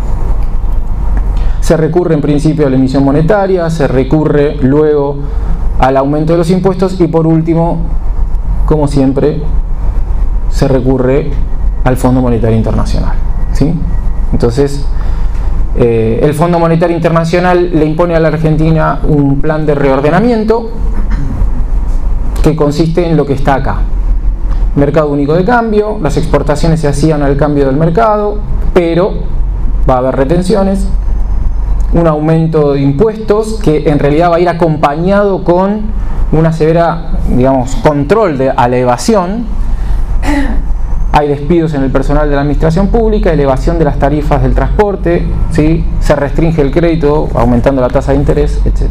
Se recurre en principio a la emisión monetaria, se recurre luego al aumento de los impuestos y por último, como siempre, se recurre al Fondo Monetario Internacional, ¿sí? Entonces, el Fondo Monetario Internacional le impone a la Argentina un plan de reordenamiento que consiste en lo que está acá: mercado único de cambio, las exportaciones se hacían al cambio del mercado, pero va a haber retenciones, un aumento de impuestos que en realidad va a ir acompañado con una severa, digamos, control a la evasión. Hay despidos en el personal de la administración pública, elevación de las tarifas del transporte, ¿sí? Se restringe el crédito aumentando la tasa de interés, etc.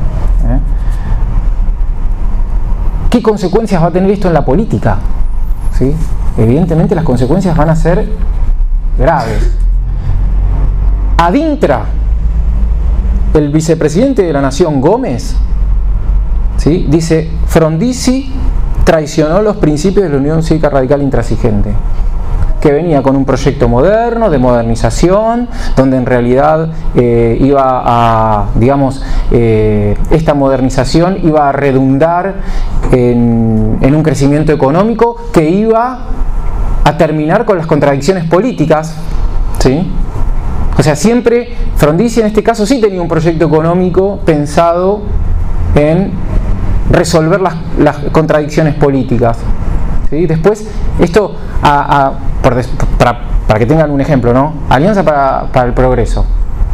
¿Qué consecuencias va a tener esto en la política? ¿Sí? Evidentemente las consecuencias van a ser graves. Adintra, el vicepresidente de la Nación, Gómez, ¿sí?, dice: Frondizi traicionó los principios de la Unión Cívica Radical Intransigente, que venía con un proyecto moderno, de modernización, donde en realidad iba a, digamos, esta modernización iba a redundar en un crecimiento económico que iba a terminar con las contradicciones políticas, ¿sí? O sea, siempre Frondizi en este caso sí tenía un proyecto económico pensado en resolver las contradicciones políticas, ¿sí? Después, esto, para que tengan un ejemplo, ¿no? Alianza para el Progreso,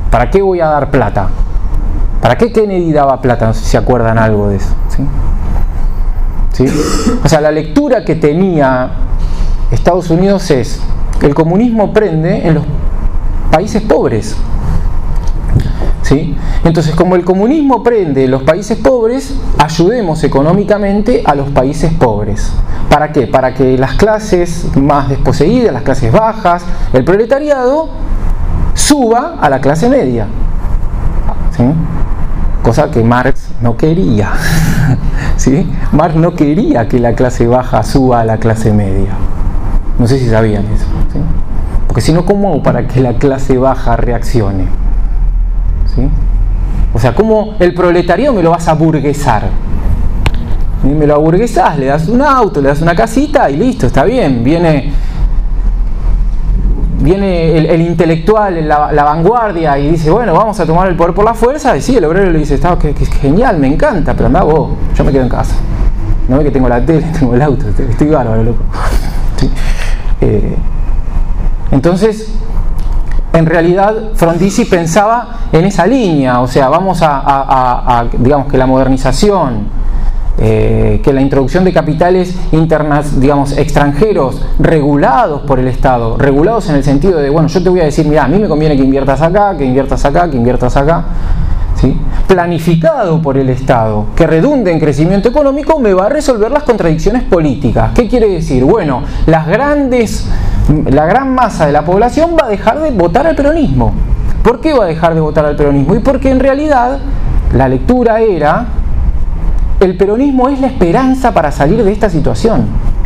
¿Para qué voy a dar plata? ¿Para qué Kennedy daba plata? No sé si se acuerdan algo de eso. ¿Sí? O sea, la lectura que tenía Estados Unidos es: el comunismo prende en los países pobres. ¿Sí? Entonces, como el comunismo prende en los países pobres, ayudemos económicamente a los países pobres. ¿Para qué? Para que las clases más desposeídas, las clases bajas, el proletariado, suba a la clase media. ¿Sí? Cosa que Marx no quería. ¿Sí? Marx no quería que la clase baja suba a la clase media. No sé si sabían eso. ¿Sí? Porque si no, ¿cómo hago para que la clase baja reaccione? ¿Sí? O sea, ¿cómo el proletariado me lo vas a burguesar? Y me lo aburguesás, le das un auto, le das una casita y listo, está bien. Viene el intelectual, la vanguardia, y dice, bueno, vamos a tomar el poder por la fuerza. Y sí, el obrero le dice, está genial, me encanta, pero andá vos, yo me quedo en casa. No ve que tengo la tele, tengo el auto, estoy bárbaro, loco. ¿Sí? Entonces, en realidad, Frondizi pensaba en esa línea, o sea, vamos digamos que la modernización, que la introducción de capitales digamos, extranjeros, regulados por el Estado, regulados en el sentido de, bueno, yo te voy a decir, mira, a mí me conviene que inviertas acá, que inviertas acá, que inviertas acá, ¿sí? Planificado por el Estado, que redunde en crecimiento económico, me va a resolver las contradicciones políticas. ¿Qué quiere decir? Bueno, la gran masa de la población va a dejar de votar al peronismo. ¿Por qué va a dejar de votar al peronismo? Y porque en realidad la lectura era: el peronismo es la esperanza para salir de esta situación.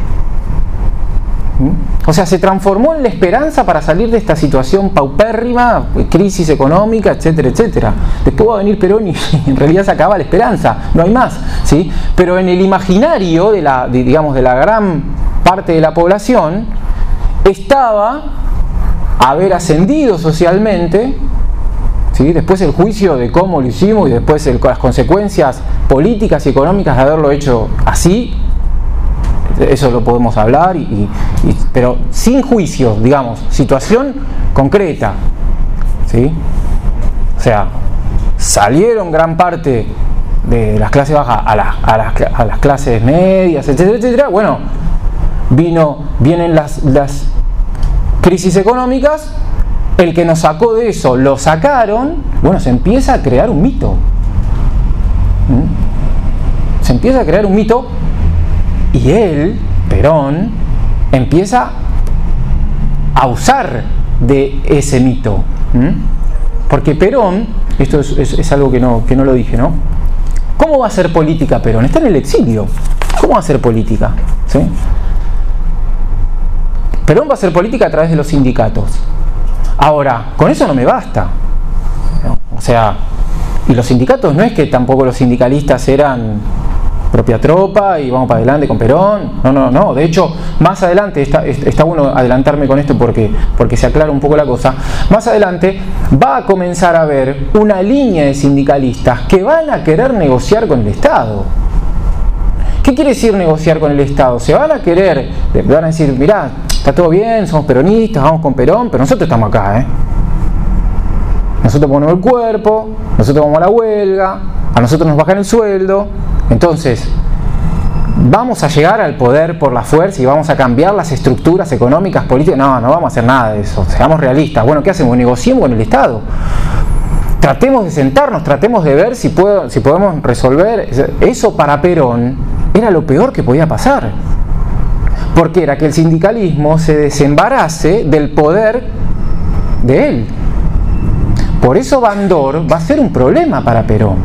O sea, se transformó en la esperanza para salir de esta situación paupérrima, crisis económica, etcétera, etcétera. Después va a venir Perón y en realidad se acaba la esperanza, no hay más, ¿sí? Pero en el imaginario digamos, de la gran parte de la población estaba haber ascendido socialmente, ¿sí? Después el juicio de cómo lo hicimos y después las consecuencias políticas y económicas de haberlo hecho así, eso lo podemos hablar, pero sin juicio, digamos, situación concreta, ¿sí? O sea, salieron gran parte de las clases bajas a las clases medias, etcétera, etcétera. Bueno, vienen las crisis económicas, el que nos sacó de eso, lo sacaron, bueno, se empieza a crear un mito. Se empieza a crear un mito y él, Perón, empieza a usar de ese mito. Porque Perón, esto es algo que no lo dije, ¿no? ¿Cómo va a hacer política Perón? Está en el exilio. ¿Cómo va a hacer política? ¿Sí? Perón va a hacer política a través de los sindicatos. Ahora, con eso no me basta. O sea, y los sindicatos no es que tampoco los sindicalistas eran propia tropa y vamos para adelante con Perón. No. De hecho, más adelante, está bueno adelantarme con esto porque se aclara un poco la cosa. Más adelante va a comenzar a haber una línea de sindicalistas que van a querer negociar con el Estado. ¿Qué quiere decir negociar con el Estado? Se van a decir, mirá, está todo bien, somos peronistas, vamos con Perón, pero nosotros estamos acá, Nosotros ponemos el cuerpo, nosotros vamos a la huelga, a nosotros nos bajan el sueldo, entonces vamos a llegar al poder por la fuerza y vamos a cambiar las estructuras económicas, políticas. No vamos a hacer nada de eso, seamos realistas. Bueno, ¿qué hacemos? Negociemos con el Estado. Tratemos de sentarnos, tratemos de ver si podemos resolver. Eso para Perón era lo peor que podía pasar. Porque era que el sindicalismo se desembarace del poder de él. Por eso Bandor va a ser un problema para Perón.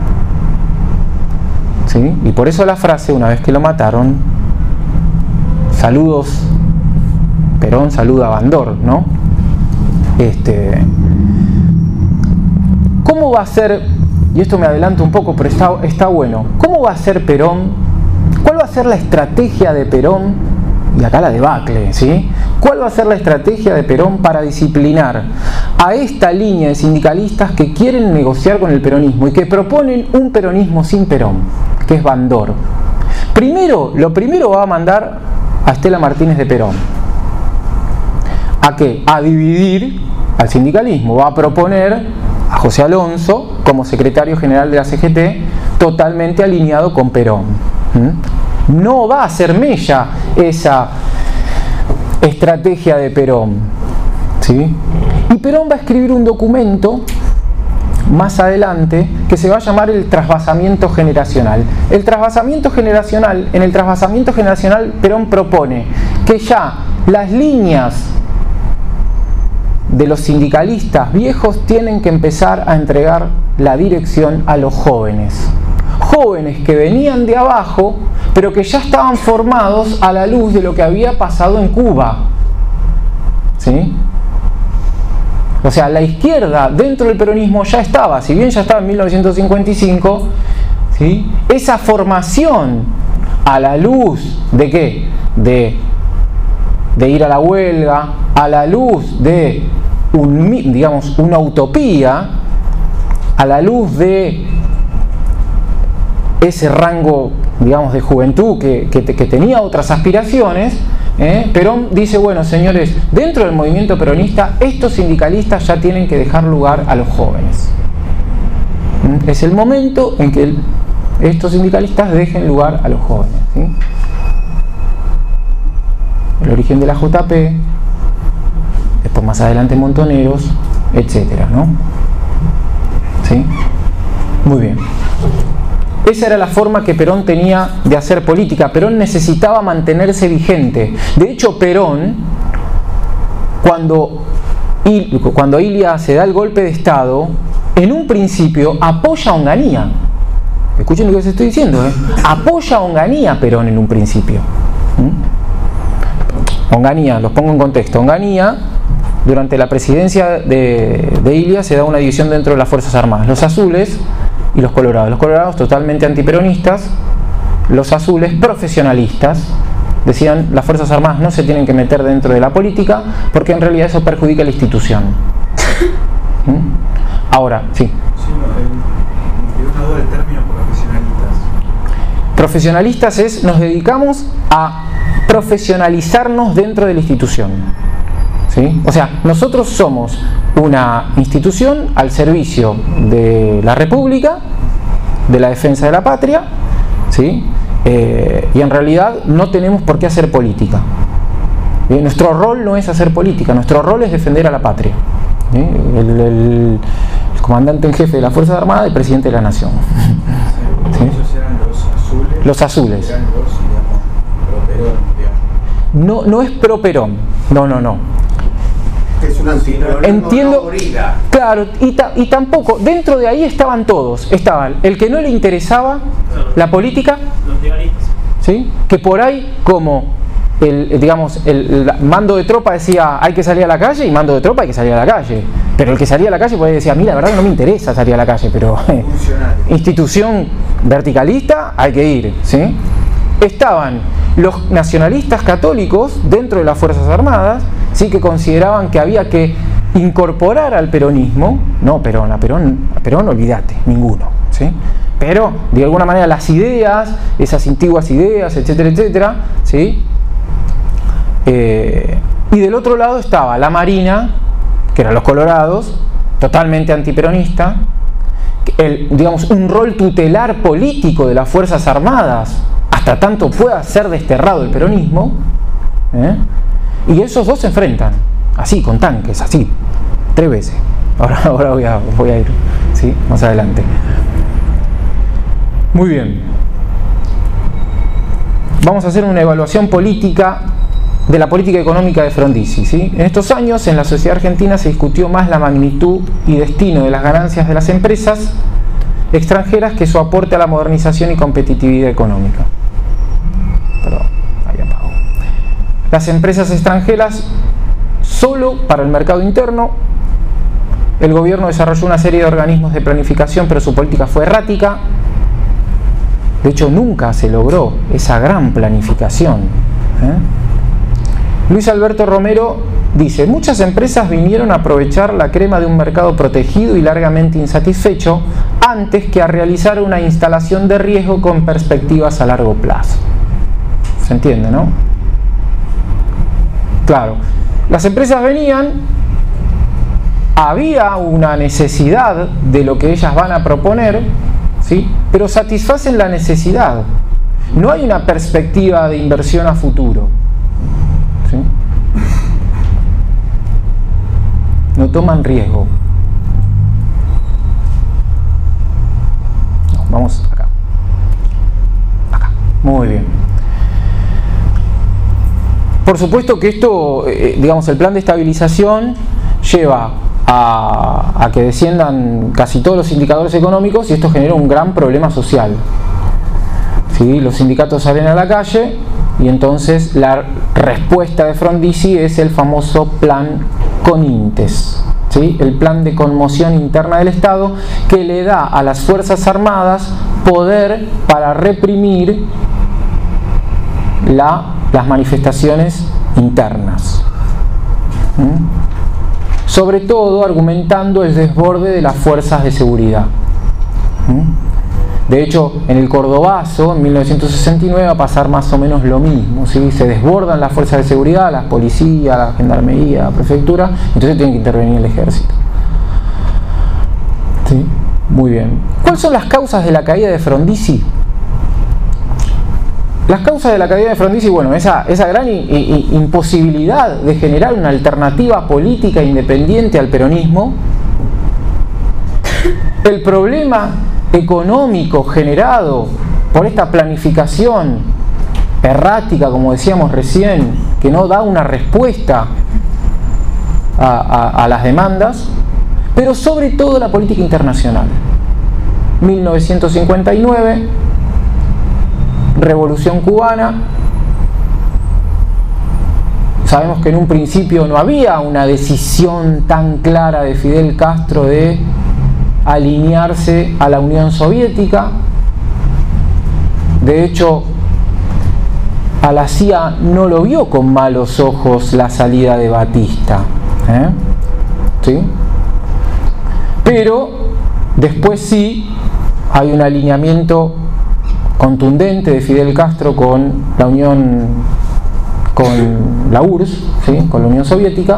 ¿Sí? Y por eso la frase, una vez que lo mataron, saludos, Perón saluda a Bandor, ¿no? ¿Cómo va a ser, y esto me adelanto un poco, pero está bueno, cómo va a ser Perón? ¿Cuál va a ser la estrategia de Perón? Y acá la debacle, ¿sí? ¿Cuál va a ser la estrategia de Perón para disciplinar a esta línea de sindicalistas que quieren negociar con el peronismo y que proponen un peronismo sin Perón, que es Bandor? Lo primero va a mandar a Estela Martínez de Perón. ¿A qué? A dividir al sindicalismo. Va a proponer a José Alonso como secretario general de la CGT, totalmente alineado con Perón. No va a ser mella esa estrategia de Perón, ¿sí? Y Perón va a escribir un documento más adelante que se va a llamar el trasvasamiento generacional. En el trasvasamiento generacional Perón propone que ya las líneas de los sindicalistas viejos tienen que empezar a entregar la dirección a los jóvenes. Jóvenes que venían de abajo, pero que ya estaban formados a la luz de lo que había pasado en Cuba. ¿Sí? O sea, la izquierda dentro del peronismo ya estaba, si bien ya estaba en 1955, ¿sí? Esa formación a la luz de ¿qué? De ir a la huelga, a la luz de una utopía, a la luz de ese rango, digamos, de juventud que tenía otras aspiraciones, Perón dice, bueno, señores, dentro del movimiento peronista, estos sindicalistas ya tienen que dejar lugar a los jóvenes. Es el momento en que estos sindicalistas dejen lugar a los jóvenes, ¿sí? El origen de la JP, después más adelante Montoneros, etcétera, ¿no? ¿Sí? Muy bien. Esa era la forma que Perón tenía de hacer política. Perón necesitaba mantenerse vigente. De hecho, Perón, cuando Ilia se da el golpe de Estado, en un principio apoya a Onganía. Escuchen lo que les estoy diciendo, apoya a Onganía Perón en un principio. Onganía, los pongo en contexto. Onganía, durante la presidencia de Ilia, se da una división dentro de las Fuerzas Armadas. Los azules y los colorados. Los colorados totalmente antiperonistas, los azules profesionalistas. Decían, las Fuerzas Armadas no se tienen que meter dentro de la política porque en realidad eso perjudica la institución. Ahora, sí. El término profesionalistas. Profesionalistas es, nos dedicamos a profesionalizarnos dentro de la institución. ¿Sí? O sea, nosotros somos una institución al servicio de la República, de la defensa de la patria, ¿sí? Y en realidad no tenemos por qué hacer política. Nuestro rol no es hacer política, nuestro rol es defender a la patria. El comandante en jefe de la Fuerza Armada, el presidente de la Nación. ¿Sí? ¿Esos eran los azules? Los azules. Eran los, digamos, pro Perón, digamos. No es pro Perón, no. Es un antiperonismo. Entiendo, claro, y tampoco, dentro de ahí estaban todos, estaban el que no le interesaba la política, los legalistas, ¿sí? Que por ahí como el mando de tropa decía hay que salir a la calle, y mando de tropa hay que salir a la calle, pero el que salía a la calle por ahí decía, mira, la verdad que no me interesa salir a la calle, pero institución verticalista hay que ir, ¿sí? Estaban los nacionalistas católicos dentro de las Fuerzas Armadas, sí, que consideraban que había que incorporar al peronismo, no Perón, a Perón olvídate, ninguno, ¿sí? Pero de alguna manera las ideas, esas antiguas ideas, etcétera, etcétera, ¿sí? Y del otro lado estaba la Marina, que eran los colorados, totalmente antiperonista, digamos, un rol tutelar político de las Fuerzas Armadas, hasta tanto pueda ser desterrado el peronismo, y esos dos se enfrentan, así, con tanques, así, 3 veces. Ahora voy a ir, ¿sí? Más adelante. Muy bien. Vamos a hacer una evaluación política de la política económica de Frondizi, ¿sí? En estos años, en la sociedad argentina se discutió más la magnitud y destino de las ganancias de las empresas extranjeras que su aporte a la modernización y competitividad económica. Perdón, ahí apago. Las empresas extranjeras solo para el mercado interno. El gobierno desarrolló una serie de organismos de planificación, pero su política fue errática. De hecho, nunca se logró esa gran planificación. Luis Alberto Romero dice, muchas empresas vinieron a aprovechar la crema de un mercado protegido y largamente insatisfecho antes que a realizar una instalación de riesgo con perspectivas a largo plazo. ¿Se entiende, no? Claro, las empresas venían había una necesidad de lo que ellas van a proponer, ¿sí? Pero satisfacen la necesidad. No hay una perspectiva de inversión a futuro, ¿sí? No toman riesgo. No, vamos acá. Acá. Muy bien. Por supuesto que esto, digamos, el plan de estabilización lleva a que desciendan casi todos los indicadores económicos y esto genera un gran problema social. ¿Sí? Los sindicatos salen a la calle y entonces la respuesta de Frondizi es el famoso plan CONINTES, ¿sí? El plan de conmoción interna del Estado, que le da a las Fuerzas Armadas poder para reprimir las manifestaciones internas. Sobre todo argumentando el desborde de las fuerzas de seguridad. De hecho, en el Cordobazo, en 1969, va a pasar más o menos lo mismo, ¿sí? Se desbordan las fuerzas de seguridad, las policías, la gendarmería, la prefectura, entonces tiene que intervenir el ejército. ¿Sí? Muy bien. ¿Cuáles son las causas de la caída de Frondizi? Las causas de la caída de Frondizi, bueno, esa gran imposibilidad de generar una alternativa política independiente al peronismo, el problema económico generado por esta planificación errática, como decíamos recién, que no da una respuesta a las demandas, pero sobre todo la política internacional. 1959, Revolución Cubana. Sabemos que en un principio no había una decisión tan clara de Fidel Castro de alinearse a la Unión Soviética. De hecho, a la CIA no lo vio con malos ojos la salida de Batista, ¿sí? Pero después sí hay un alineamiento contundente de Fidel Castro con la Unión, con la URSS, ¿sí? Con la Unión Soviética.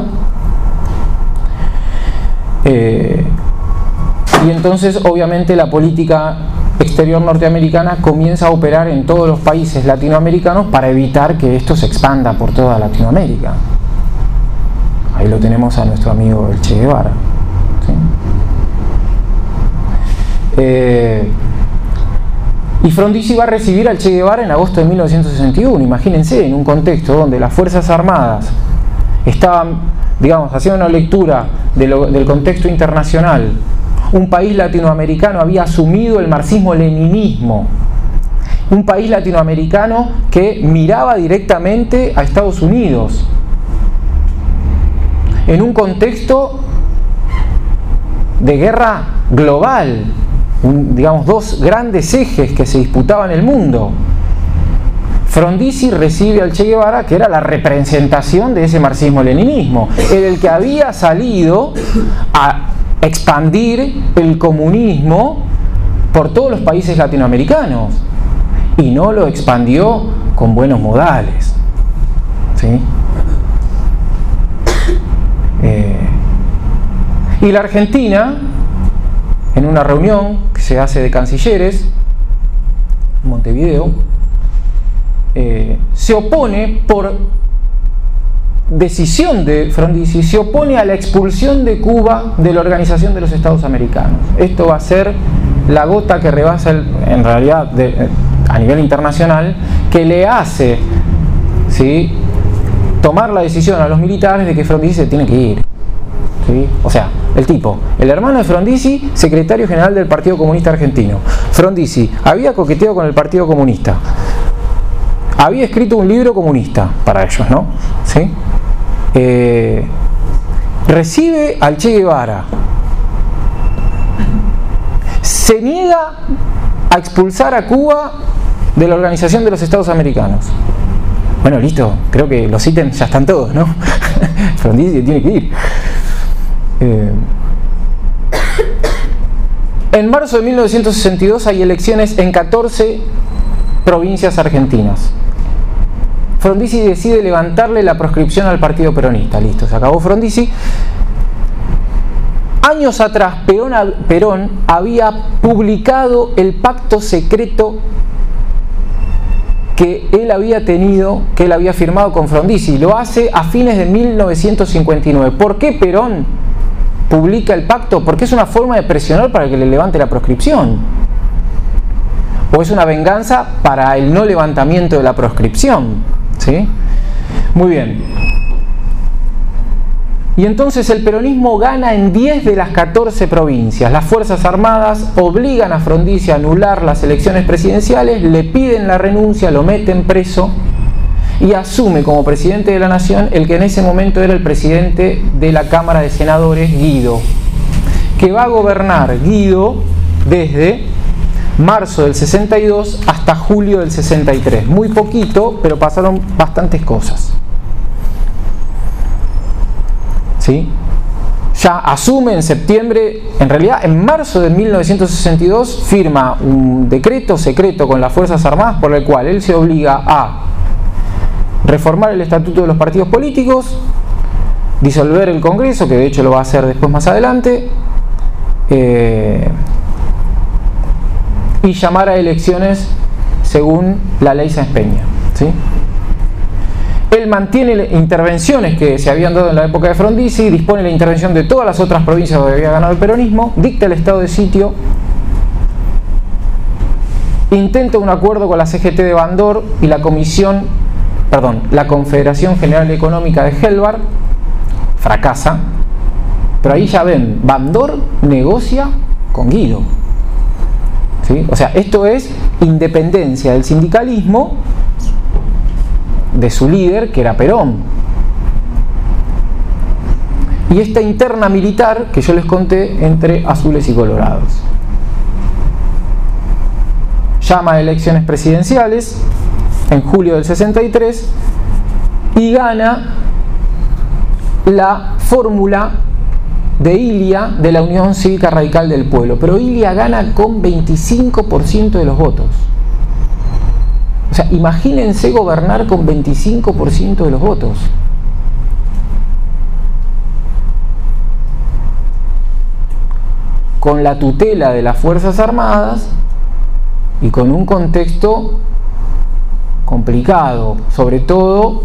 Y entonces obviamente la política exterior norteamericana comienza a operar en todos los países latinoamericanos para evitar que esto se expanda por toda Latinoamérica. Ahí lo tenemos a nuestro amigo el Che Guevara, ¿sí? Y Frondizi va a recibir al Che Guevara en agosto de 1961. Imagínense, en un contexto donde las Fuerzas Armadas estaban, digamos, haciendo una lectura del contexto internacional. Un país latinoamericano había asumido el marxismo-leninismo. Un país latinoamericano que miraba directamente a Estados Unidos. En un contexto de guerra global. Digamos, dos grandes ejes que se disputaban el mundo. Frondizi recibe al Che Guevara, que era la representación de ese marxismo-leninismo, el que había salido a expandir el comunismo por todos los países latinoamericanos y no lo expandió con buenos modales, ¿sí? Y la Argentina, en una reunión que se hace de cancilleres en Montevideo, se opone por decisión de Frondizi, se opone a la expulsión de Cuba de la Organización de los Estados Americanos. Esto va a ser la gota que rebasa, en realidad, a nivel internacional, que le hace, ¿sí?, tomar la decisión a los militares de que Frondizi se tiene que ir, ¿sí? O sea, el hermano de Frondizi, secretario general del Partido Comunista Argentino. Frondizi había coqueteado con el Partido Comunista, había escrito un libro comunista para ellos, ¿no? ¿Sí? Recibe al Che Guevara, se niega a expulsar a Cuba de la Organización de los Estados Americanos. Bueno, listo, creo que los ítems ya están todos, ¿no? Frondizi tiene que ir. En marzo de 1962 hay elecciones en 14 provincias argentinas. Frondizi decide levantarle la proscripción al partido peronista. Listo, se acabó Frondizi. Años atrás, Perón había publicado el pacto secreto que él había firmado con Frondizi. Lo hace a fines de 1959. ¿Por qué Perón publica el pacto? Porque es una forma de presionar para que le levante la proscripción. O es una venganza para el no levantamiento de la proscripción. ¿Sí? Muy bien. Y entonces el peronismo gana en 10 de las 14 provincias. Las Fuerzas Armadas obligan a Frondizi a anular las elecciones presidenciales, le piden la renuncia, lo meten preso y asume como presidente de la nación el que en ese momento era el presidente de la Cámara de Senadores, Guido, que va a gobernar Guido desde marzo del 62 hasta julio del 63. Muy poquito, pero pasaron bastantes cosas. ¿Sí? Ya asume en septiembre, en realidad en marzo de 1962 firma un decreto secreto con las Fuerzas Armadas por el cual él se obliga a reformar el estatuto de los partidos políticos, disolver el Congreso, que de hecho lo va a hacer después más adelante, y llamar a elecciones según la ley Sáenz Peña. ¿Sí? Él mantiene intervenciones que se habían dado en la época de Frondizi, dispone la intervención de todas las otras provincias donde había ganado el peronismo, dicta el estado de sitio, intenta un acuerdo con la CGT de Bandor y la Confederación General Económica de Helbar, fracasa, pero ahí ya ven, Bandor negocia con Guido. ¿Sí? O sea, esto es independencia del sindicalismo de su líder, que era Perón. Y esta interna militar que yo les conté entre azules y colorados. Llama a elecciones presidenciales en julio del 63 y gana la fórmula de Ilia de la Unión Cívica Radical del Pueblo. Pero Ilia gana con 25% de los votos. O sea, imagínense gobernar con 25% de los votos. Con la tutela de las Fuerzas Armadas y con un contexto complicado, sobre todo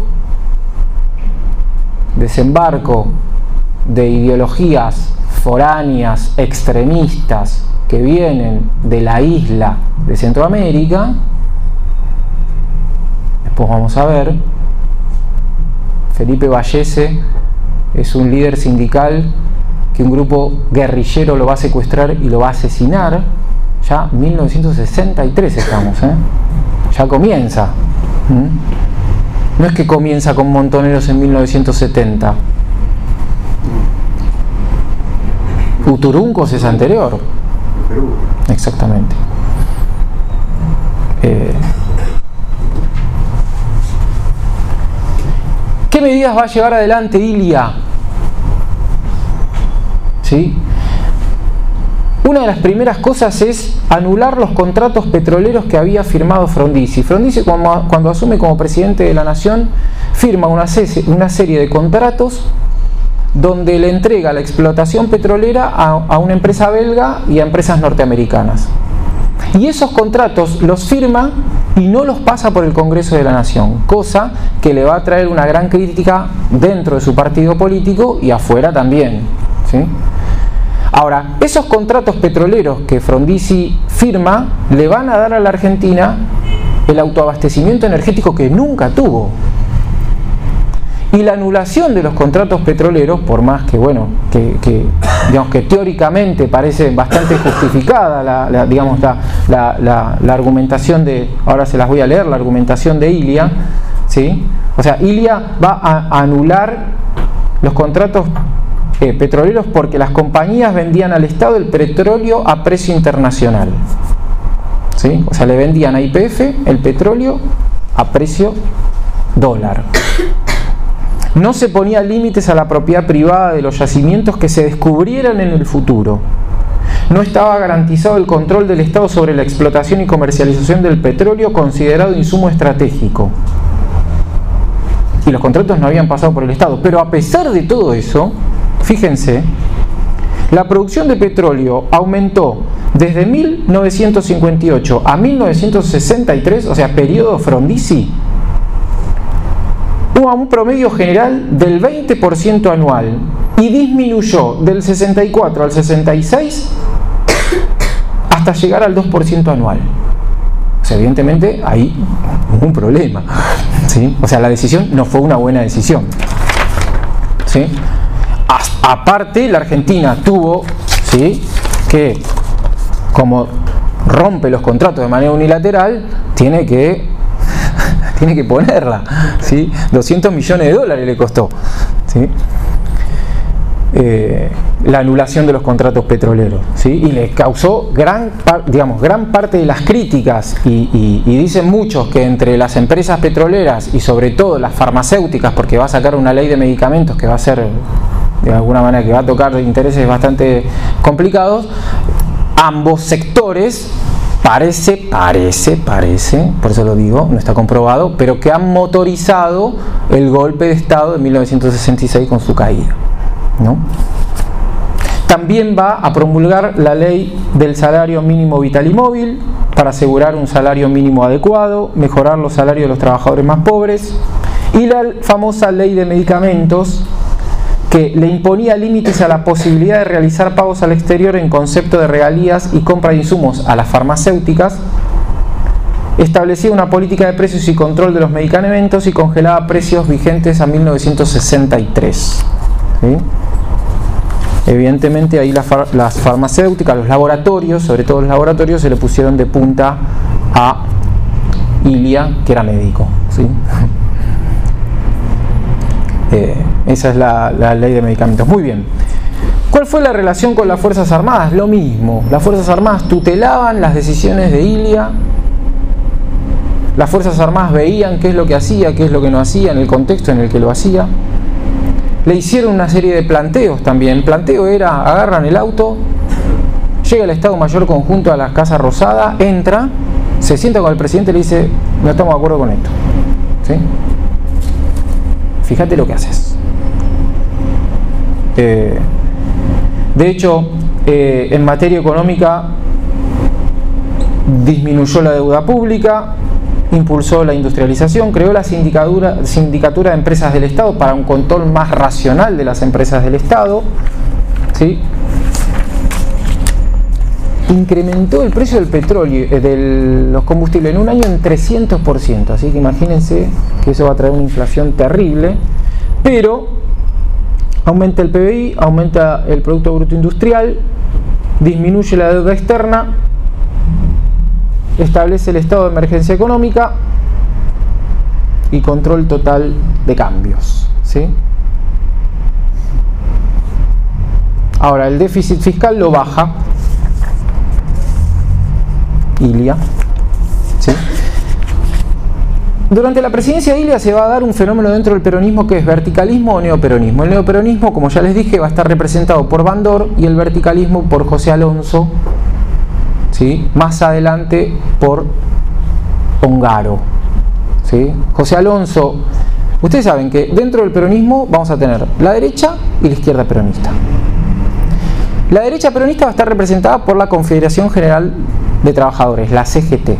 desembarco de ideologías foráneas, extremistas, que vienen de la isla de Centroamérica. Después vamos a ver, Felipe Vallese es un líder sindical que un grupo guerrillero lo va a secuestrar y lo va a asesinar. Ya 1963 estamos, ya comienza. No es que comienza con Montoneros en 1970. Uturuncos es anterior. Perú. Exactamente. ¿Qué medidas va a llevar adelante Ilia? ¿Sí? Una de las primeras cosas es anular los contratos petroleros que había firmado Frondizi. Frondizi, cuando asume como presidente de la nación, firma una serie de contratos donde le entrega la explotación petrolera a una empresa belga y a empresas norteamericanas. Y esos contratos los firma y no los pasa por el Congreso de la Nación, cosa que le va a traer una gran crítica dentro de su partido político y afuera también. ¿Sí? Ahora, esos contratos petroleros que Frondizi firma le van a dar a la Argentina el autoabastecimiento energético que nunca tuvo. Y la anulación de los contratos petroleros, por más que, bueno, digamos que teóricamente parece bastante justificada la argumentación de, ahora se las voy a leer, la argumentación de Ilia, ¿sí? O sea, Ilia va a anular los contratos petroleros porque las compañías vendían al Estado el petróleo a precio internacional. ¿Sí? O sea, le vendían a YPF el petróleo a precio dólar. No se ponía límites a la propiedad privada de los yacimientos que se descubrieran en el futuro. No estaba garantizado el control del Estado sobre la explotación y comercialización del petróleo considerado insumo estratégico. Y los contratos no habían pasado por el Estado. Pero a pesar de todo eso, fíjense, la producción de petróleo aumentó desde 1958 a 1963, o sea, periodo Frondizi, a un promedio general del 20% anual y disminuyó del 64 al 66 hasta llegar al 2% anual. O sea, evidentemente hay un problema, ¿sí? O sea, la decisión no fue una buena decisión, ¿sí? Aparte, la Argentina tuvo, ¿sí?, que, como rompe los contratos de manera unilateral, tiene que ponerla, ¿sí? 200 millones de dólares le costó, ¿sí?, la anulación de los contratos petroleros, ¿sí? Y le causó gran parte de las críticas y dicen muchos que entre las empresas petroleras y sobre todo las farmacéuticas, porque va a sacar una ley de medicamentos que va a ser, de alguna manera, que va a tocar intereses bastante complicados, ambos sectores parece, por eso lo digo, no está comprobado, pero que han motorizado el golpe de Estado de 1966 con su caída, ¿no? También va a promulgar la ley del salario mínimo vital y móvil para asegurar un salario mínimo adecuado, mejorar los salarios de los trabajadores más pobres, y la famosa ley de medicamentos, que le imponía límites a la posibilidad de realizar pagos al exterior en concepto de regalías y compra de insumos a las farmacéuticas, establecía una política de precios y control de los medicamentos y congelaba precios vigentes a 1963. ¿Sí? Evidentemente ahí las farmacéuticas, los laboratorios, sobre todo los laboratorios, se le pusieron de punta a Ilia, que era médico, ¿sí? Esa es la ley de medicamentos. Muy bien. ¿Cuál fue la relación con las Fuerzas Armadas? Lo mismo. Las Fuerzas Armadas tutelaban las decisiones de Ilia. Las Fuerzas Armadas veían qué es lo que hacía, qué es lo que no hacía, en el contexto en el que lo hacía. Le hicieron una serie de planteos también. El planteo era: agarran el auto, llega el Estado Mayor Conjunto a la Casa Rosada, entra, se sienta con el presidente y le dice: no estamos de acuerdo con esto, ¿sí? Fíjate lo que haces. De hecho, en materia económica disminuyó la deuda pública, impulsó la industrialización, creó la sindicatura de empresas del Estado para un control más racional de las empresas del Estado, ¿sí? Incrementó el precio del petróleo, de los combustibles en un año en 300%, así que imagínense que eso va a traer una inflación terrible, pero aumenta el PBI, aumenta el Producto Bruto Industrial, disminuye la deuda externa, establece el estado de emergencia económica y control total de cambios, ¿sí? Ahora, el déficit fiscal lo baja Ilia, ¿sí? Durante la presidencia de Ilia se va a dar un fenómeno dentro del peronismo que es verticalismo o neoperonismo. El neoperonismo, como ya les dije, va a estar representado por Bandor y el verticalismo por José Alonso, ¿sí? Más adelante por Ongaro, ¿sí? José Alonso, ustedes saben que dentro del peronismo vamos a tener la derecha y la izquierda peronista. La derecha peronista va a estar representada por la Confederación General de Trabajadores, la CGT.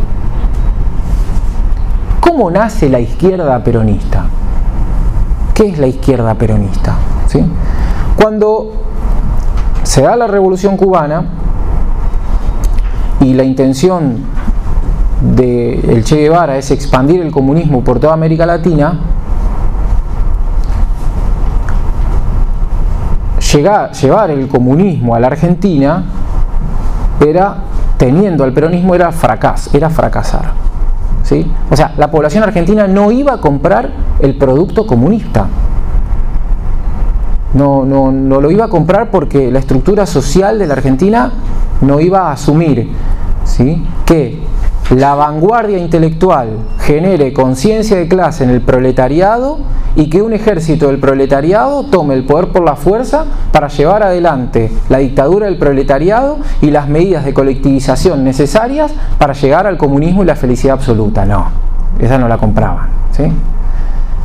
¿Cómo nace la izquierda peronista? ¿Qué es la izquierda peronista? ¿Sí? Cuando se da la Revolución Cubana y la intención del Che Guevara es expandir el comunismo por toda América Latina, llevar el comunismo a la Argentina teniendo al peronismo era fracasar, ¿sí? O sea, la población argentina no iba a comprar el producto comunista, no lo iba a comprar porque la estructura social de la Argentina no iba a asumir, ¿sí?, que la vanguardia intelectual genere conciencia de clase en el proletariado y que un ejército del proletariado tome el poder por la fuerza para llevar adelante la dictadura del proletariado y las medidas de colectivización necesarias para llegar al comunismo y la felicidad absoluta. No, esa no la compraban, ¿sí?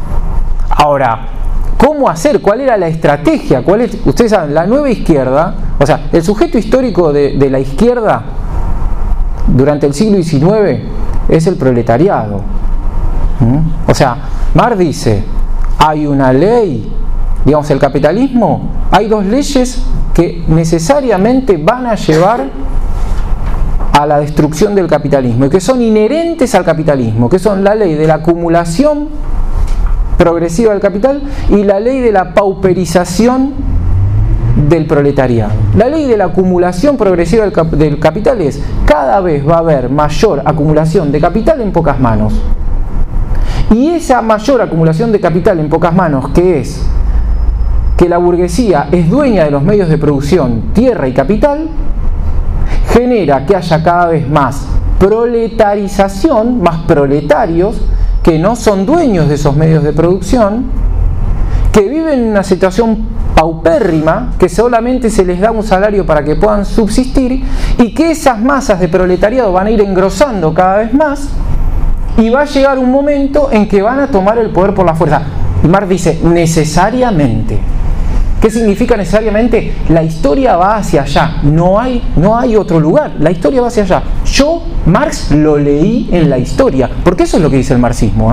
Ahora, ¿cómo hacer? ¿Cuál era la estrategia? Ustedes saben, la nueva izquierda O sea, el sujeto histórico de la izquierda durante el siglo XIX es el proletariado. O sea, Marx dice, hay una ley, digamos, el capitalismo, hay dos leyes que necesariamente van a llevar a la destrucción del capitalismo y que son inherentes al capitalismo, que son la ley de la acumulación progresiva del capital y la ley de la pauperización del proletariado. La ley de la acumulación progresiva del capital es: cada vez va a haber mayor acumulación de capital en pocas manos. Y esa mayor acumulación de capital en pocas manos, que es que la burguesía es dueña de los medios de producción, tierra y capital, genera que haya cada vez más proletarización, más proletarios que no son dueños de esos medios de producción, que viven en una situación paupérrima, que solamente se les da un salario para que puedan subsistir, y que esas masas de proletariado van a ir engrosando cada vez más, y va a llegar un momento en que van a tomar el poder por la fuerza. Y Marx dice, necesariamente. ¿Qué significa necesariamente? La historia va hacia allá, no hay otro lugar, la historia va hacia allá. Yo, Marx, lo leí en la historia, porque eso es lo que dice el marxismo,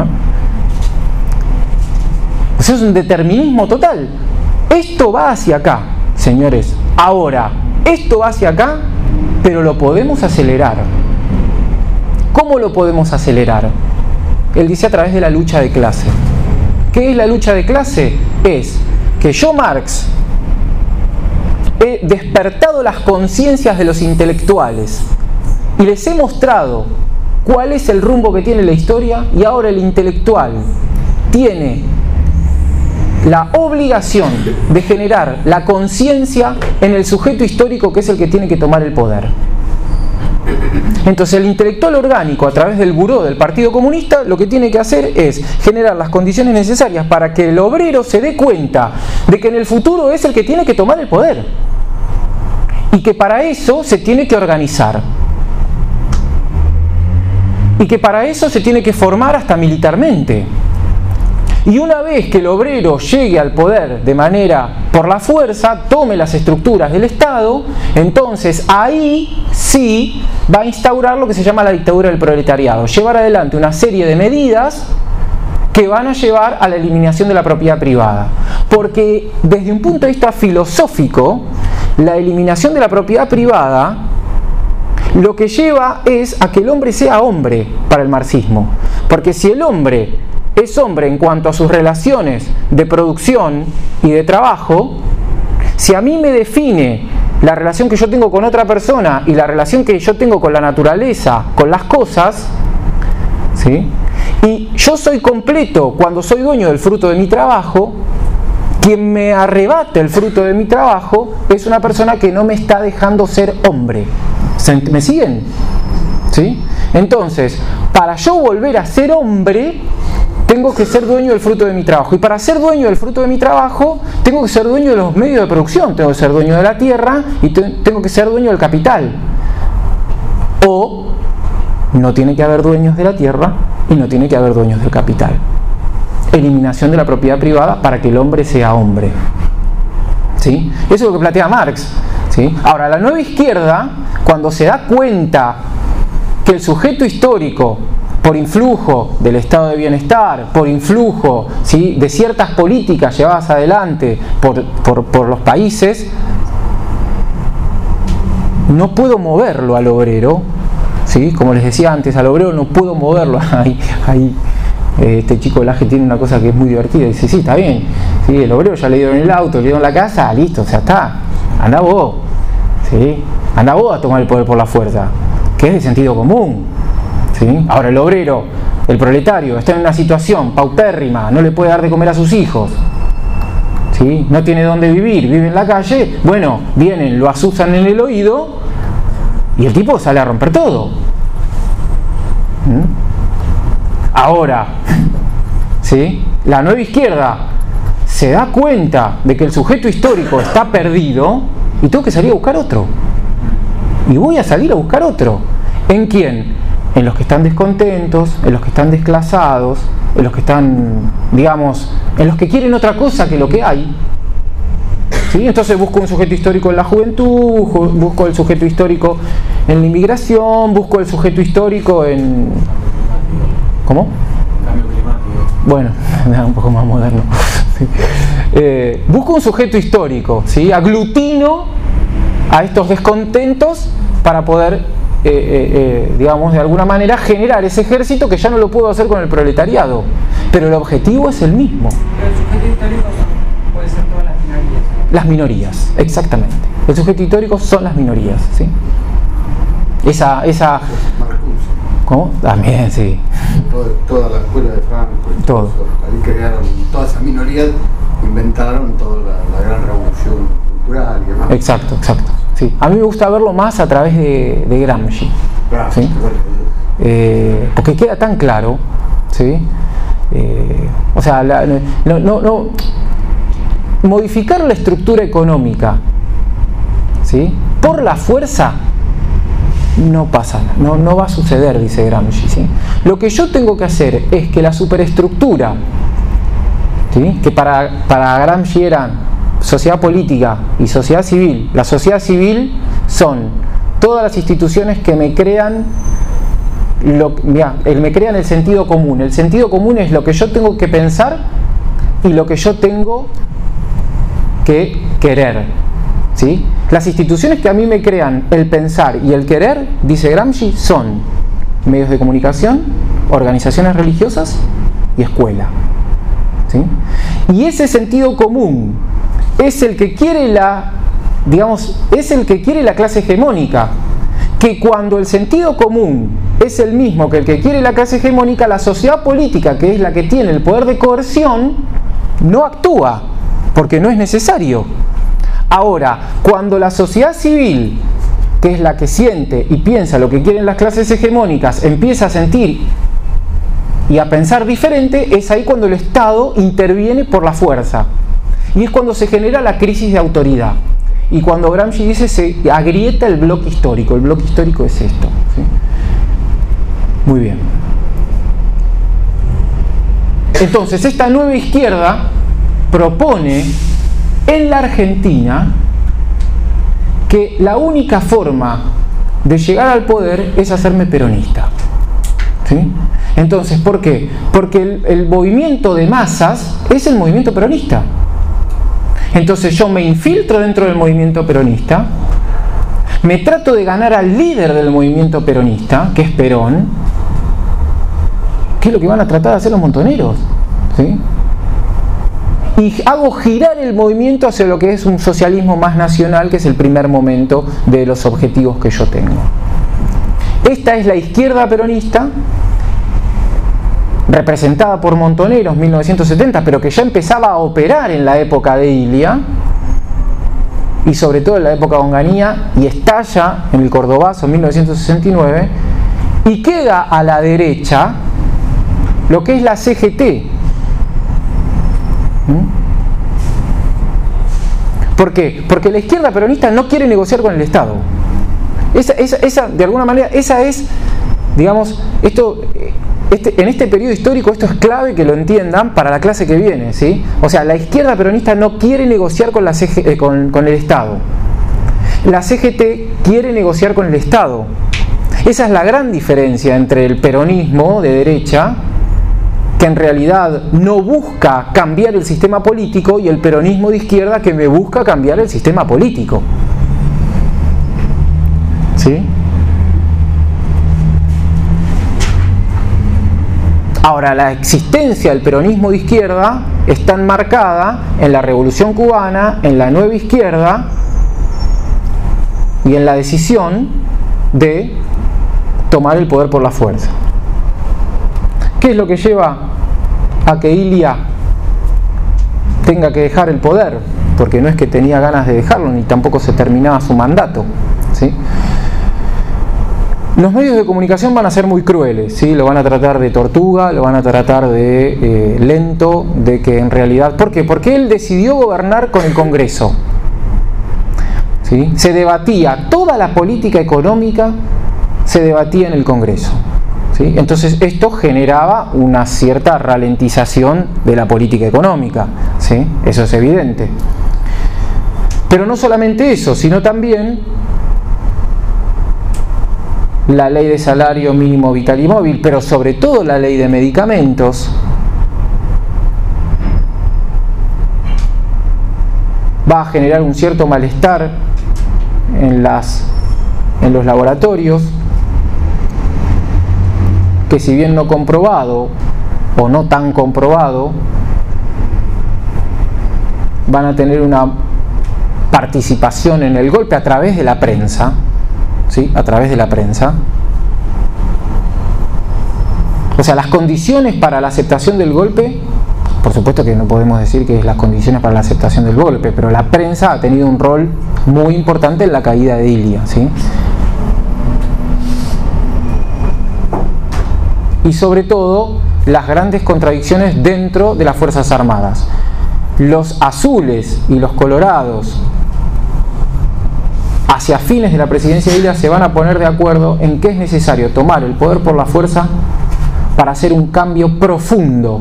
O sea, es un determinismo total. Esto va hacia acá, señores. Ahora, esto va hacia acá, pero lo podemos acelerar. ¿Cómo lo podemos acelerar? Él dice a través de la lucha de clase. ¿Qué es la lucha de clase? Es que yo, Marx, he despertado las conciencias de los intelectuales y les he mostrado cuál es el rumbo que tiene la historia, y ahora el intelectual tiene la obligación de generar la conciencia en el sujeto histórico, que es el que tiene que tomar el poder. Entonces el intelectual orgánico, a través del buró del Partido Comunista, lo que tiene que hacer es generar las condiciones necesarias para que el obrero se dé cuenta de que en el futuro es el que tiene que tomar el poder y que para eso se tiene que organizar y que para eso se tiene que formar hasta militarmente. Y una vez que el obrero llegue al poder de manera por la fuerza, tome las estructuras del Estado, entonces ahí sí va a instaurar lo que se llama la dictadura del proletariado, llevar adelante una serie de medidas que van a llevar a la eliminación de la propiedad privada. Porque desde un punto de vista filosófico, la eliminación de la propiedad privada lo que lleva es a que el hombre sea hombre para el marxismo. Porque si el hombre es hombre en cuanto a sus relaciones de producción y de trabajo, si a mí me define la relación que yo tengo con otra persona y la relación que yo tengo con la naturaleza, con las cosas, ¿sí? Y yo soy completo cuando soy dueño del fruto de mi trabajo, quien me arrebate el fruto de mi trabajo es una persona que no me está dejando ser hombre. ¿Me siguen? ¿Sí? Entonces, para yo volver a ser hombre, tengo que ser dueño del fruto de mi trabajo. Y para ser dueño del fruto de mi trabajo, tengo que ser dueño de los medios de producción. Tengo que ser dueño de la tierra y tengo que ser dueño del capital. O no tiene que haber dueños de la tierra y no tiene que haber dueños del capital. Eliminación de la propiedad privada para que el hombre sea hombre. ¿Sí? Eso es lo que plantea Marx. ¿Sí? Ahora, la nueva izquierda, cuando se da cuenta que el sujeto histórico, por influjo del estado de bienestar, por influjo, ¿sí?, de ciertas políticas llevadas adelante por los países, no puedo moverlo al obrero, ¿sí? Como les decía antes, al obrero no puedo moverlo. Este chico Laje tiene una cosa que es muy divertida, dice, sí, está bien, ¿sí? El obrero ya le dieron el auto, le dieron la casa, listo, o sea, está, anda vos, ¿sí? Anda vos a tomar el poder por la fuerza, que es de sentido común. ¿Sí? Ahora el obrero, el proletario, está en una situación paupérrima, no le puede dar de comer a sus hijos, ¿sí? No tiene dónde vivir, vive en la calle, bueno, vienen, lo azuzan en el oído y el tipo sale a romper todo. Ahora, ¿sí?, la nueva izquierda se da cuenta de que el sujeto histórico está perdido y tengo que salir a buscar otro. Y voy a salir a buscar otro. ¿En quién? En los que están descontentos, en los que están desclasados, en los que están, digamos, en los que quieren otra cosa que lo que hay. ¿sí? Entonces busco un sujeto histórico en la juventud, busco el sujeto histórico en la inmigración, busco el sujeto histórico en... ¿Cómo? Cambio climático. Bueno, un poco más moderno. Sí. Busco un sujeto histórico, ¿sí? Aglutino a estos descontentos para poder, digamos, de alguna manera generar ese ejército que ya no lo puedo hacer con el proletariado. Pero el objetivo es el mismo. Pero el sujeto histórico puede ser todas las minorías. Las minorías, exactamente. El sujeto histórico son las minorías, ¿sí? Esa... ¿Cómo? También, sí. Toda la escuela de Franco, todo. Ahí crearon todas esas minorías, inventaron toda la gran revolución cultural y demás. Exacto, exacto. Sí. A mí me gusta verlo más a través de Gramsci. Claro, ¿sí? Porque queda tan claro, ¿sí? O sea, no modificar la estructura económica, ¿sí? Por la fuerza no pasa, no va a suceder, dice Gramsci, ¿sí? Lo que yo tengo que hacer es que la superestructura, ¿sí? Que para Gramsci eran sociedad política y sociedad civil. La sociedad civil son todas las instituciones que me crean me crean el sentido común. El sentido común es lo que yo tengo que pensar y lo que yo tengo que querer, ¿sí? Las instituciones que a mí me crean el pensar y el querer, dice Gramsci, son medios de comunicación, organizaciones religiosas y escuela, ¿sí? Y ese sentido común es el que quiere la clase hegemónica, que cuando el sentido común es el mismo que el que quiere la clase hegemónica, la sociedad política, que es la que tiene el poder de coerción, no actúa, porque no es necesario. Ahora, cuando la sociedad civil, que es la que siente y piensa lo que quieren las clases hegemónicas, empieza a sentir y a pensar diferente, es ahí cuando el Estado interviene por la fuerza. Y es cuando se genera la crisis de autoridad. Y cuando Gramsci dice se agrieta el bloque histórico. El bloque histórico es esto, ¿sí? Muy bien. Entonces, esta nueva izquierda propone en la Argentina que la única forma de llegar al poder es hacerme peronista, ¿sí? Entonces, ¿por qué? Porque el movimiento de masas es el movimiento peronista. Entonces yo me infiltro dentro del movimiento peronista, me trato de ganar al líder del movimiento peronista, que es Perón, que es lo que van a tratar de hacer los montoneros, ¿sí? Y hago girar el movimiento hacia lo que es un socialismo más nacional, que es el primer momento de los objetivos que yo tengo. Esta es la izquierda peronista, representada por Montoneros 1970, pero que ya empezaba a operar en la época de Ilia y sobre todo en la época de Onganía, y estalla en el Cordobazo en 1969, y queda a la derecha lo que es la CGT. ¿Por qué? Porque la izquierda peronista no quiere negociar con el Estado. Esa de alguna manera, esa es, digamos, en este periodo histórico esto es clave que lo entiendan para la clase que viene, ¿sí? O sea, la izquierda peronista no quiere negociar con el Estado. La CGT quiere negociar con el Estado. Esa es la gran diferencia entre el peronismo de derecha, que en realidad no busca cambiar el sistema político, y el peronismo de izquierda, que me busca cambiar el sistema político, ¿sí? Ahora, la existencia del peronismo de izquierda está enmarcada en la Revolución Cubana, en la nueva izquierda y en la decisión de tomar el poder por la fuerza. ¿Qué es lo que lleva a que Ilia tenga que dejar el poder? Porque no es que tenía ganas de dejarlo, ni tampoco se terminaba su mandato, ¿sí? Los medios de comunicación van a ser muy crueles, ¿sí? Lo van a tratar de tortuga, lo van a tratar de lento, de que en realidad... ¿Por qué? Porque él decidió gobernar con el Congreso, ¿sí? Se debatía, toda la política económica se debatía en el Congreso, ¿sí? Entonces esto generaba una cierta ralentización de la política económica, ¿sí? Eso es evidente. Pero no solamente eso, sino también la ley de salario mínimo vital y móvil, pero sobre todo la ley de medicamentos, va a generar un cierto malestar en los laboratorios, que si bien no comprobado o no tan comprobado, van a tener una participación en el golpe a través de la prensa, ¿sí? A través de la prensa. O sea, las condiciones para la aceptación del golpe, por supuesto que no podemos decir que es las condiciones para la aceptación del golpe, pero la prensa ha tenido un rol muy importante en la caída de Ilia, ¿sí? Y sobre todo, las grandes contradicciones dentro de las Fuerzas Armadas. Los azules y los colorados, hacia fines de la presidencia de Ilia, se van a poner de acuerdo en que es necesario tomar el poder por la fuerza para hacer un cambio profundo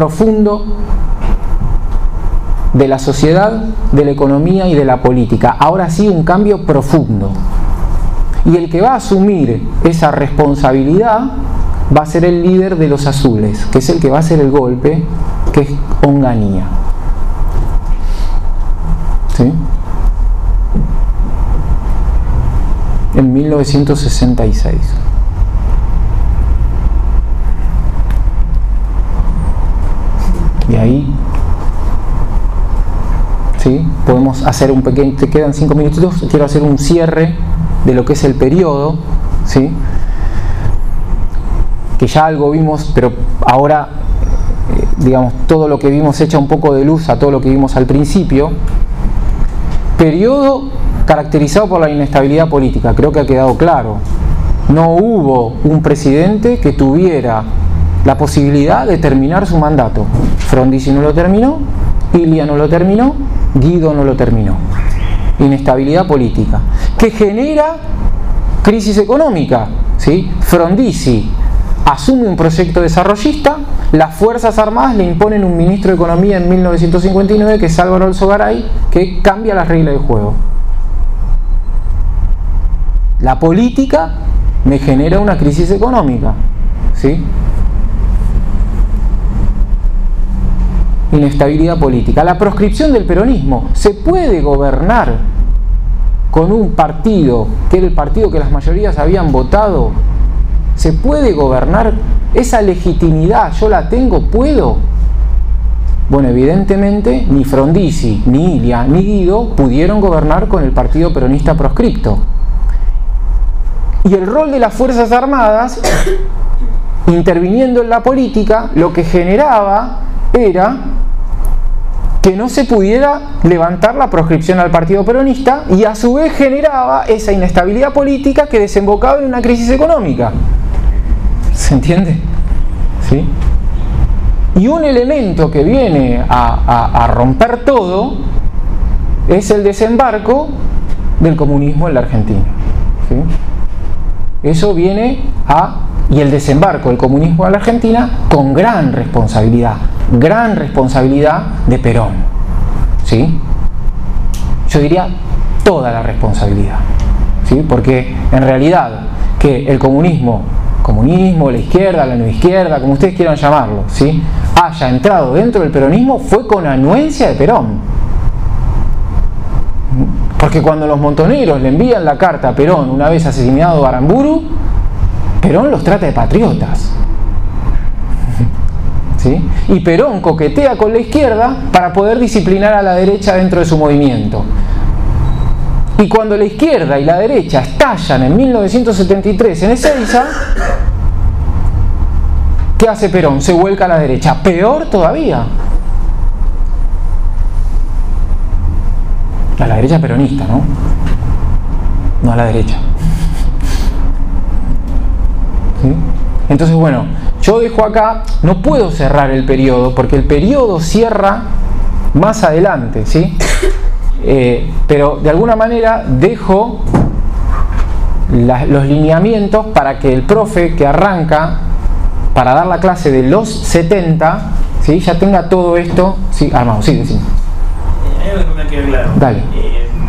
de la sociedad, de la economía y de la política. Ahora sí, un cambio profundo. Y el que va a asumir esa responsabilidad va a ser el líder de los azules, que es el que va a hacer el golpe, que es Onganía. ¿Sí? En 1966. Y ahí, ¿sí? Podemos hacer un pequeño, te quedan 5 minutitos, quiero hacer un cierre de lo que es el periodo, ¿sí? Que ya algo vimos, pero ahora, digamos, todo lo que vimos echa un poco de luz a todo lo que vimos al principio. Periodo caracterizado por la inestabilidad política, creo que ha quedado claro. No hubo un presidente que tuviera la posibilidad de terminar su mandato. Frondizi no lo terminó, Ilia no lo terminó, Guido no lo terminó. Inestabilidad política, que genera crisis económica, ¿sí? Frondizi asume un proyecto desarrollista, las Fuerzas Armadas le imponen un ministro de Economía en 1959, que es Álvaro Alzogaray, que cambia las reglas del juego. La política me genera una crisis económica, ¿sí? Inestabilidad política. La proscripción del peronismo. ¿Se puede gobernar con un partido que era el partido que las mayorías habían votado? ¿Se puede gobernar? ¿Esa legitimidad yo la tengo? ¿Puedo? Bueno, evidentemente ni Frondizi, ni Ilia, ni Guido pudieron gobernar con el partido peronista proscripto. Y el rol de las Fuerzas Armadas, interviniendo en la política, lo que generaba era que no se pudiera levantar la proscripción al partido peronista, y a su vez generaba esa inestabilidad política que desembocaba en una crisis económica. ¿Se entiende? ¿Sí? Y un elemento que viene a romper todo es el desembarco del comunismo en la Argentina, ¿sí? Eso viene y el desembarco del comunismo en la Argentina con gran responsabilidad de Perón, ¿sí? Yo diría toda la responsabilidad, ¿sí? Porque en realidad que el comunismo, la izquierda, la nueva izquierda, como ustedes quieran llamarlo, ¿sí?, haya entrado dentro del peronismo fue con anuencia de Perón. Porque cuando los montoneros le envían la carta a Perón una vez asesinado Aramburu, Perón los trata de patriotas, ¿sí? Y Perón coquetea con la izquierda para poder disciplinar a la derecha dentro de su movimiento. Y cuando la izquierda y la derecha estallan en 1973 en Ezeiza, ¿qué hace Perón? Se vuelca a la derecha. Peor todavía. A la derecha peronista, ¿no? No a la derecha. ¿Sí? Entonces, bueno, yo dejo acá, no puedo cerrar el periodo, porque el periodo cierra más adelante, ¿sí? Pero de alguna manera dejo los lineamientos para que el profe que arranca para dar la clase de los 70, ¿sí?, ya tenga todo esto, ¿sí?, armado. Sí, sí. Hay algo que me queda claro. Dale.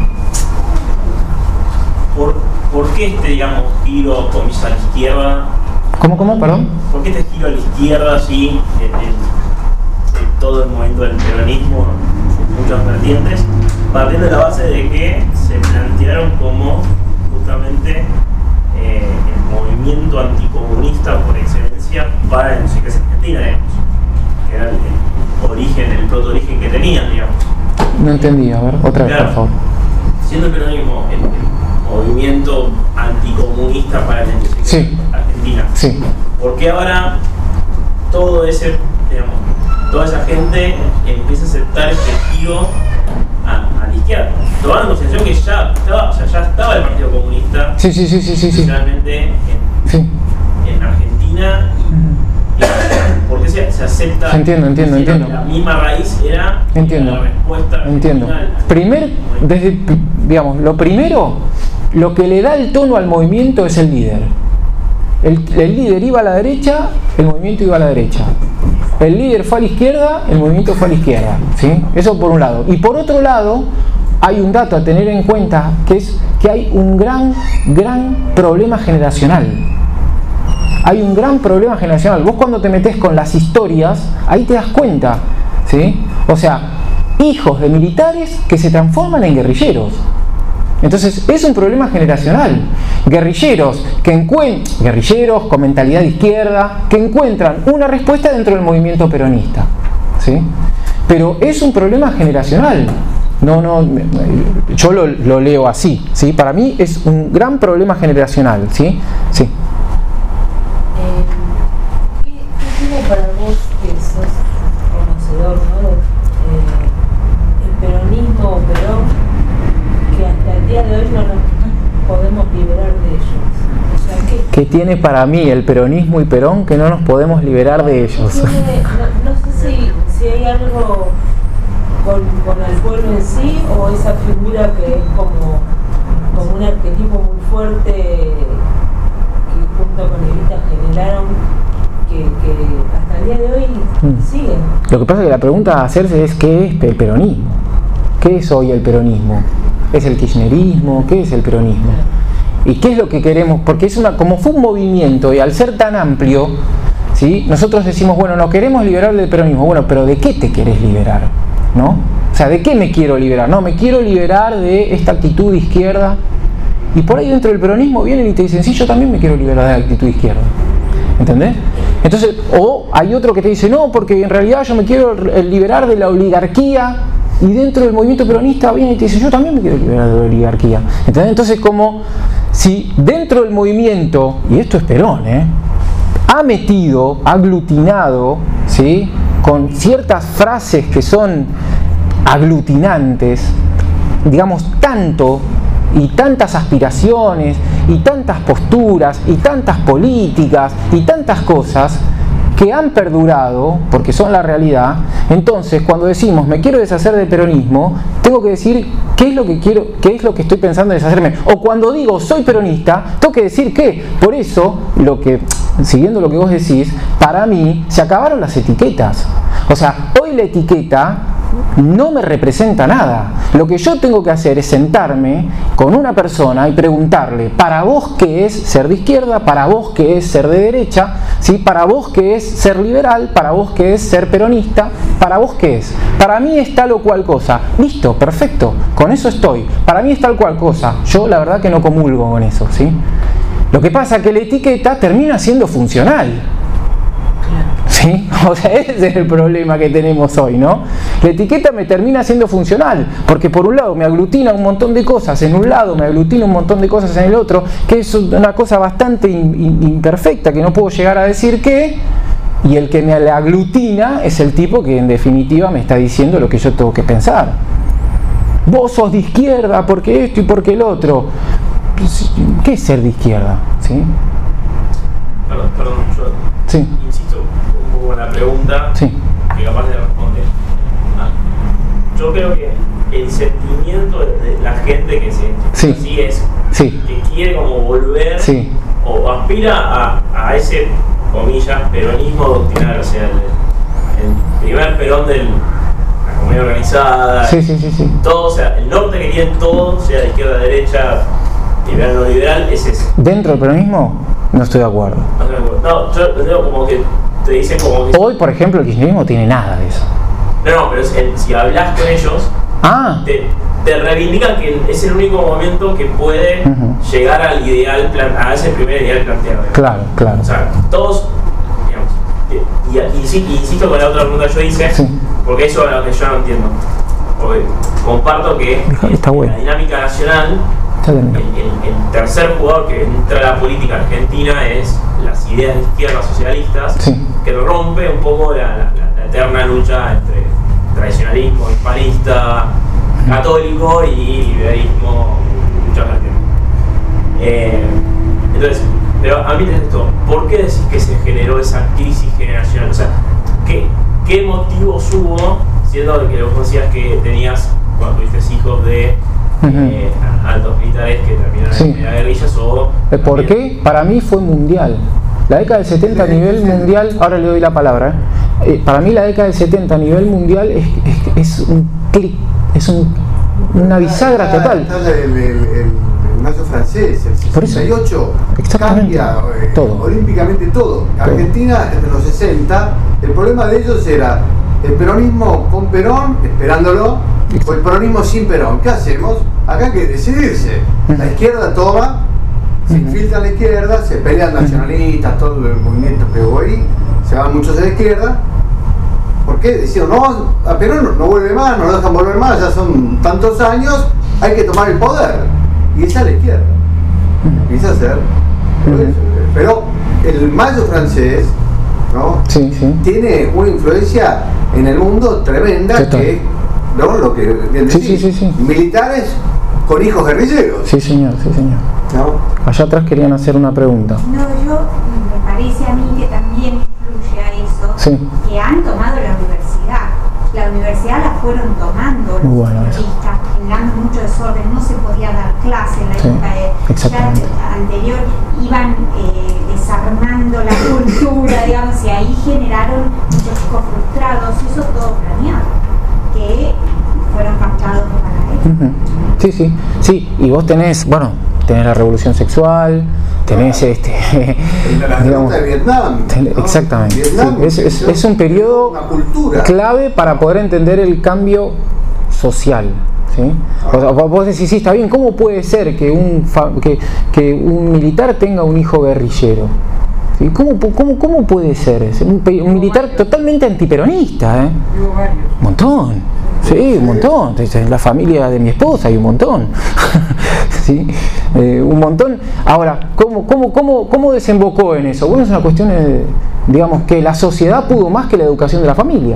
¿por qué digamos, giro, comillas, a la izquierda? ¿Cómo? Perdón. ¿Por qué giro a la izquierda, así, en todo el momento del peronismo, en muchas vertientes, partiendo de la base de que se plantearon como justamente el movimiento anticomunista por excelencia para el que es Argentina, digamos, que era el proto-origen que tenían, digamos? No entendí, a ver, otra vez, por favor. Siendo el peronismo el movimiento anticomunista para el sí. Argentina, sí. ¿por qué ahora toda esa gente empieza a aceptar este giro a la izquierda? Tomando en consideración que ya estaba el Partido Comunista, especialmente en Argentina, ¿por qué se acepta? Entiendo. La misma raíz era la respuesta. Entiendo. Lo primero, lo que le da el tono al movimiento es el líder. El líder iba a la derecha, el movimiento iba a la derecha. El líder fue a la izquierda, el movimiento fue a la izquierda, ¿sí? Eso por un lado. Y por otro lado, hay un dato a tener en cuenta, que es que hay un gran problema generacional. Hay un gran problema generacional. Vos cuando te metés con las historias, ahí te das cuenta, ¿sí? O sea, hijos de militares que se transforman en guerrilleros. Entonces es un problema generacional. Guerrilleros con mentalidad de izquierda, que encuentran una respuesta dentro del movimiento peronista, ¿sí? Pero es un problema generacional. Yo lo leo así, ¿sí? Para mí es un gran problema generacional, ¿sí? Sí. ¿Qué tiene para vos, que sos conocedor, ¿no? El peronismo o Perón, que hasta el día de hoy no nos podemos liberar de ellos? O sea, ¿qué tiene para mí el peronismo y Perón que no nos podemos liberar de ellos? No sé si hay algo con el pueblo en sí, o esa figura que es como un arquetipo muy fuerte que junto con Evita generaron, que hasta el día de hoy siguen. Lo que pasa es que la pregunta a hacerse es ¿qué es el peronismo? ¿Qué es hoy el peronismo? ¿Es el kirchnerismo? ¿Qué es el peronismo? ¿Y qué es lo que queremos? Porque como fue un movimiento y al ser tan amplio, ¿sí? Nosotros decimos, bueno, nos queremos liberar del peronismo. Bueno, pero ¿de qué te querés liberar? ¿No? O sea, ¿de qué me quiero liberar? No, me quiero liberar de esta actitud de izquierda. Y por ahí dentro del peronismo vienen y te dicen, sí, yo también me quiero liberar de la actitud de izquierda. ¿Entendés? Entonces, o hay otro que te dice, no, porque en realidad yo me quiero liberar de la oligarquía, y dentro del movimiento peronista viene y te dice, yo también me quiero liberar de la oligarquía. ¿Entendés? Entonces, como si dentro del movimiento, y esto es Perón, ha aglutinado, ¿sí?, con ciertas frases que son aglutinantes, digamos, tanto y tantas aspiraciones y tantas posturas y tantas políticas y tantas cosas que han perdurado porque son la realidad. Entonces, cuando decimos me quiero deshacer del peronismo, tengo que decir qué es lo que quiero, qué es lo que estoy pensando en deshacerme. O cuando digo soy peronista, tengo que decir qué. Por eso, siguiendo lo que vos decís, para mí se acabaron las etiquetas. O sea, hoy la etiqueta no me representa nada. Lo que yo tengo que hacer es sentarme con una persona y preguntarle, para vos qué es ser de izquierda, para vos qué es ser de derecha, ¿sí? Para vos qué es ser liberal, para vos qué es ser peronista, para vos qué es. Para mí es tal o cual cosa. Listo, perfecto, con eso estoy. Para mí es tal cual cosa. Yo la verdad que no comulgo con eso, ¿sí? Lo que pasa es que la etiqueta termina siendo funcional. ¿Sí? O sea, ese es el problema que tenemos hoy, ¿no? La etiqueta me termina siendo funcional, porque por un lado me aglutina un montón de cosas en un lado, me aglutina un montón de cosas en el otro, que es una cosa bastante imperfecta, que no puedo llegar a decir qué, y el que me aglutina es el tipo que en definitiva me está diciendo lo que yo tengo que pensar. Vos sos de izquierda porque esto y porque el otro. ¿Qué es ser de izquierda? ¿Sí? Perdón, yo insisto un poco en la pregunta, sí, que capaz de responder. Yo creo que el sentimiento de la gente que así es, que quiere como volver, o aspira a ese, comillas, peronismo doctrinario, o sea, el primer Perón de la comunidad organizada, todo, o sea, el norte que tienen todo, sea de izquierda a derecha, liberal o no liberal es ese. ¿Dentro del peronismo? No estoy de acuerdo. No, yo lo digo como que te dicen como que... Hoy, por ejemplo, el kirchnerismo tiene nada de eso. No, pero si hablas con ellos, te reivindican que es el único movimiento que puede llegar al ideal, a ese primer ideal planteado. Claro. O sea, todos, digamos, y insisto con la otra pregunta que yo hice, porque eso es lo que yo no entiendo. Porque comparto que la dinámica nacional, el tercer jugador que entra a la política argentina es las ideas de izquierda socialistas, que rompe un poco la eterna lucha entre tradicionalismo hispanista, católico y liberalismo, muchas vertientes. Entonces, pero a mí es esto, ¿por qué decís que se generó esa crisis generacional? O sea, ¿qué motivos hubo, siendo que vos decías que tenías, cuando tuviste hijos de altos militares que terminaron en la guerrilla o... ¿Por qué? Para mí fue mundial. La década del 70 a nivel mundial, ahora le doy la palabra, para mí la década del 70 a nivel mundial es un clic, es una bisagra total. El mayo francés, el 68, cambia todo, olímpicamente todo. Argentina en los 60, el problema de ellos era el peronismo con Perón, esperándolo, o el peronismo sin Perón. ¿Qué hacemos? Acá hay que decidirse. La izquierda toma, se infiltra a la izquierda, se pelean nacionalistas, todo el movimiento que hubo ahí, se van muchos a la izquierda. ¿Por qué? Decían, no, a Perón no vuelve más, no lo dejan volver más, ya son tantos años, hay que tomar el poder. Y esa es la izquierda. Empieza a ser. Pero el mayo francés, ¿no? Tiene una influencia en el mundo tremenda que, ¿no? Lo que bien decís, militares con hijos guerrilleros. Sí, señor. ¿No? Allá atrás querían hacer una pregunta. No, me parece a mí que también influye a eso, que han tomado la universidad. La universidad la fueron tomando los periodistas, generando mucho desorden, no se podía dar clase en la época anterior, iban desarmando la cultura, digamos, y ahí generaron muchos chicos frustrados, y eso todo planeado, que fueron captados para eso. Sí, y vos tenés la revolución sexual, tenés la digamos, de Vietnam, ¿no? Exactamente. Vietnam, es un periodo clave para poder entender el cambio social. ¿Sí? O sea, vos decís, sí, está bien, ¿cómo puede ser que un militar tenga un hijo guerrillero? ¿Sí? ¿Cómo puede ser ese? Un militar totalmente antiperonista, ¿eh? Un montón. Sí, un montón. En la familia de mi esposa hay un montón. ¿Sí? Un montón. Ahora, ¿cómo desembocó en eso? Bueno, es una cuestión de, digamos, que la sociedad pudo más que la educación de la familia.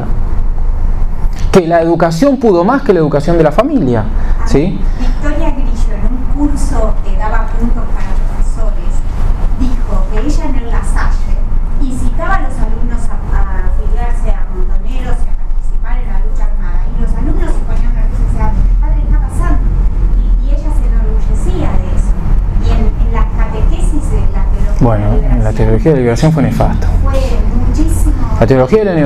Que la educación pudo más que la educación de la familia. ¿Sí? Victoria Grillo, en un curso que daba puntos para profesores, dijo que ella en el La Salle incitaba a los alumnos a afiliarse a montoneros y a participar en la lucha armada. Y los alumnos se ponían nerviosos y decían, padre, está pasando. Y ella se enorgullecía de eso. Y en las catequesis de la teología de la liberación. La teología de la liberación fue nefasto. Fue muchísimo. La teología de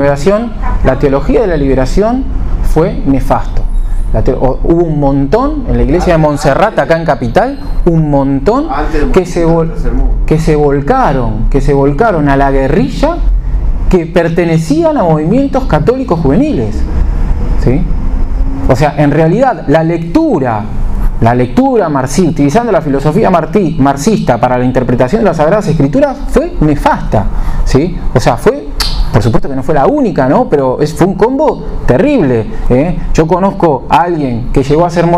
la liberación fue nefasto. Hubo un montón en la iglesia de Montserrat, acá en Capital, un montón que se volcaron a la guerrilla que pertenecían a movimientos católicos juveniles. ¿Sí? O sea, en realidad la lectura marxista, utilizando la filosofía marxista para la interpretación de las Sagradas Escrituras, fue nefasta. ¿Sí? O sea, por supuesto que no fue la única, ¿no? Pero fue un combo terrible. Yo conozco a alguien que llegó a ser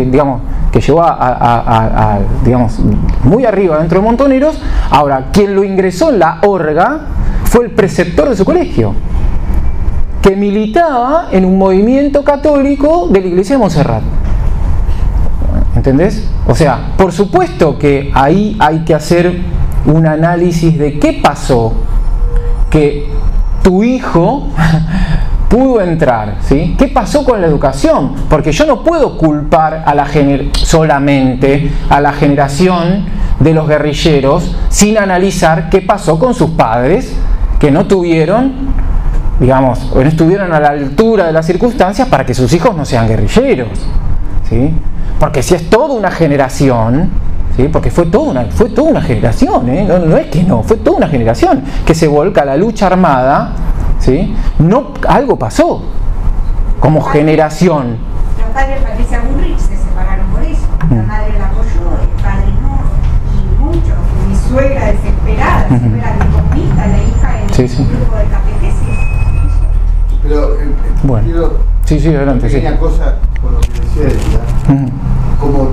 digamos, muy arriba dentro de Montoneros. Ahora, quien lo ingresó en la orga fue el preceptor de su colegio, que militaba en un movimiento católico de la iglesia de Montserrat. ¿Entendés? O sea, por supuesto que ahí hay que hacer un análisis de qué pasó que tu hijo pudo entrar, ¿sí? ¿Qué pasó con la educación? Porque yo no puedo culpar solamente a la generación de los guerrilleros sin analizar qué pasó con sus padres que no tuvieron, digamos, o no estuvieron a la altura de las circunstancias para que sus hijos no sean guerrilleros, ¿sí? Porque si es toda una generación, ¿sí? Porque fue toda una generación, no es que no, fue toda una generación que se volca a la lucha armada, ¿sí? No, algo pasó como generación. Los padres de Patricia Bullrich se separaron por eso, la madre la apoyó, el padre no, y muchos, mi suegra desesperada, si fuera comunista, la hija en un grupo de catequesis. Pero bueno, quiero adelante, una pequeña cosa con lo que decía ella.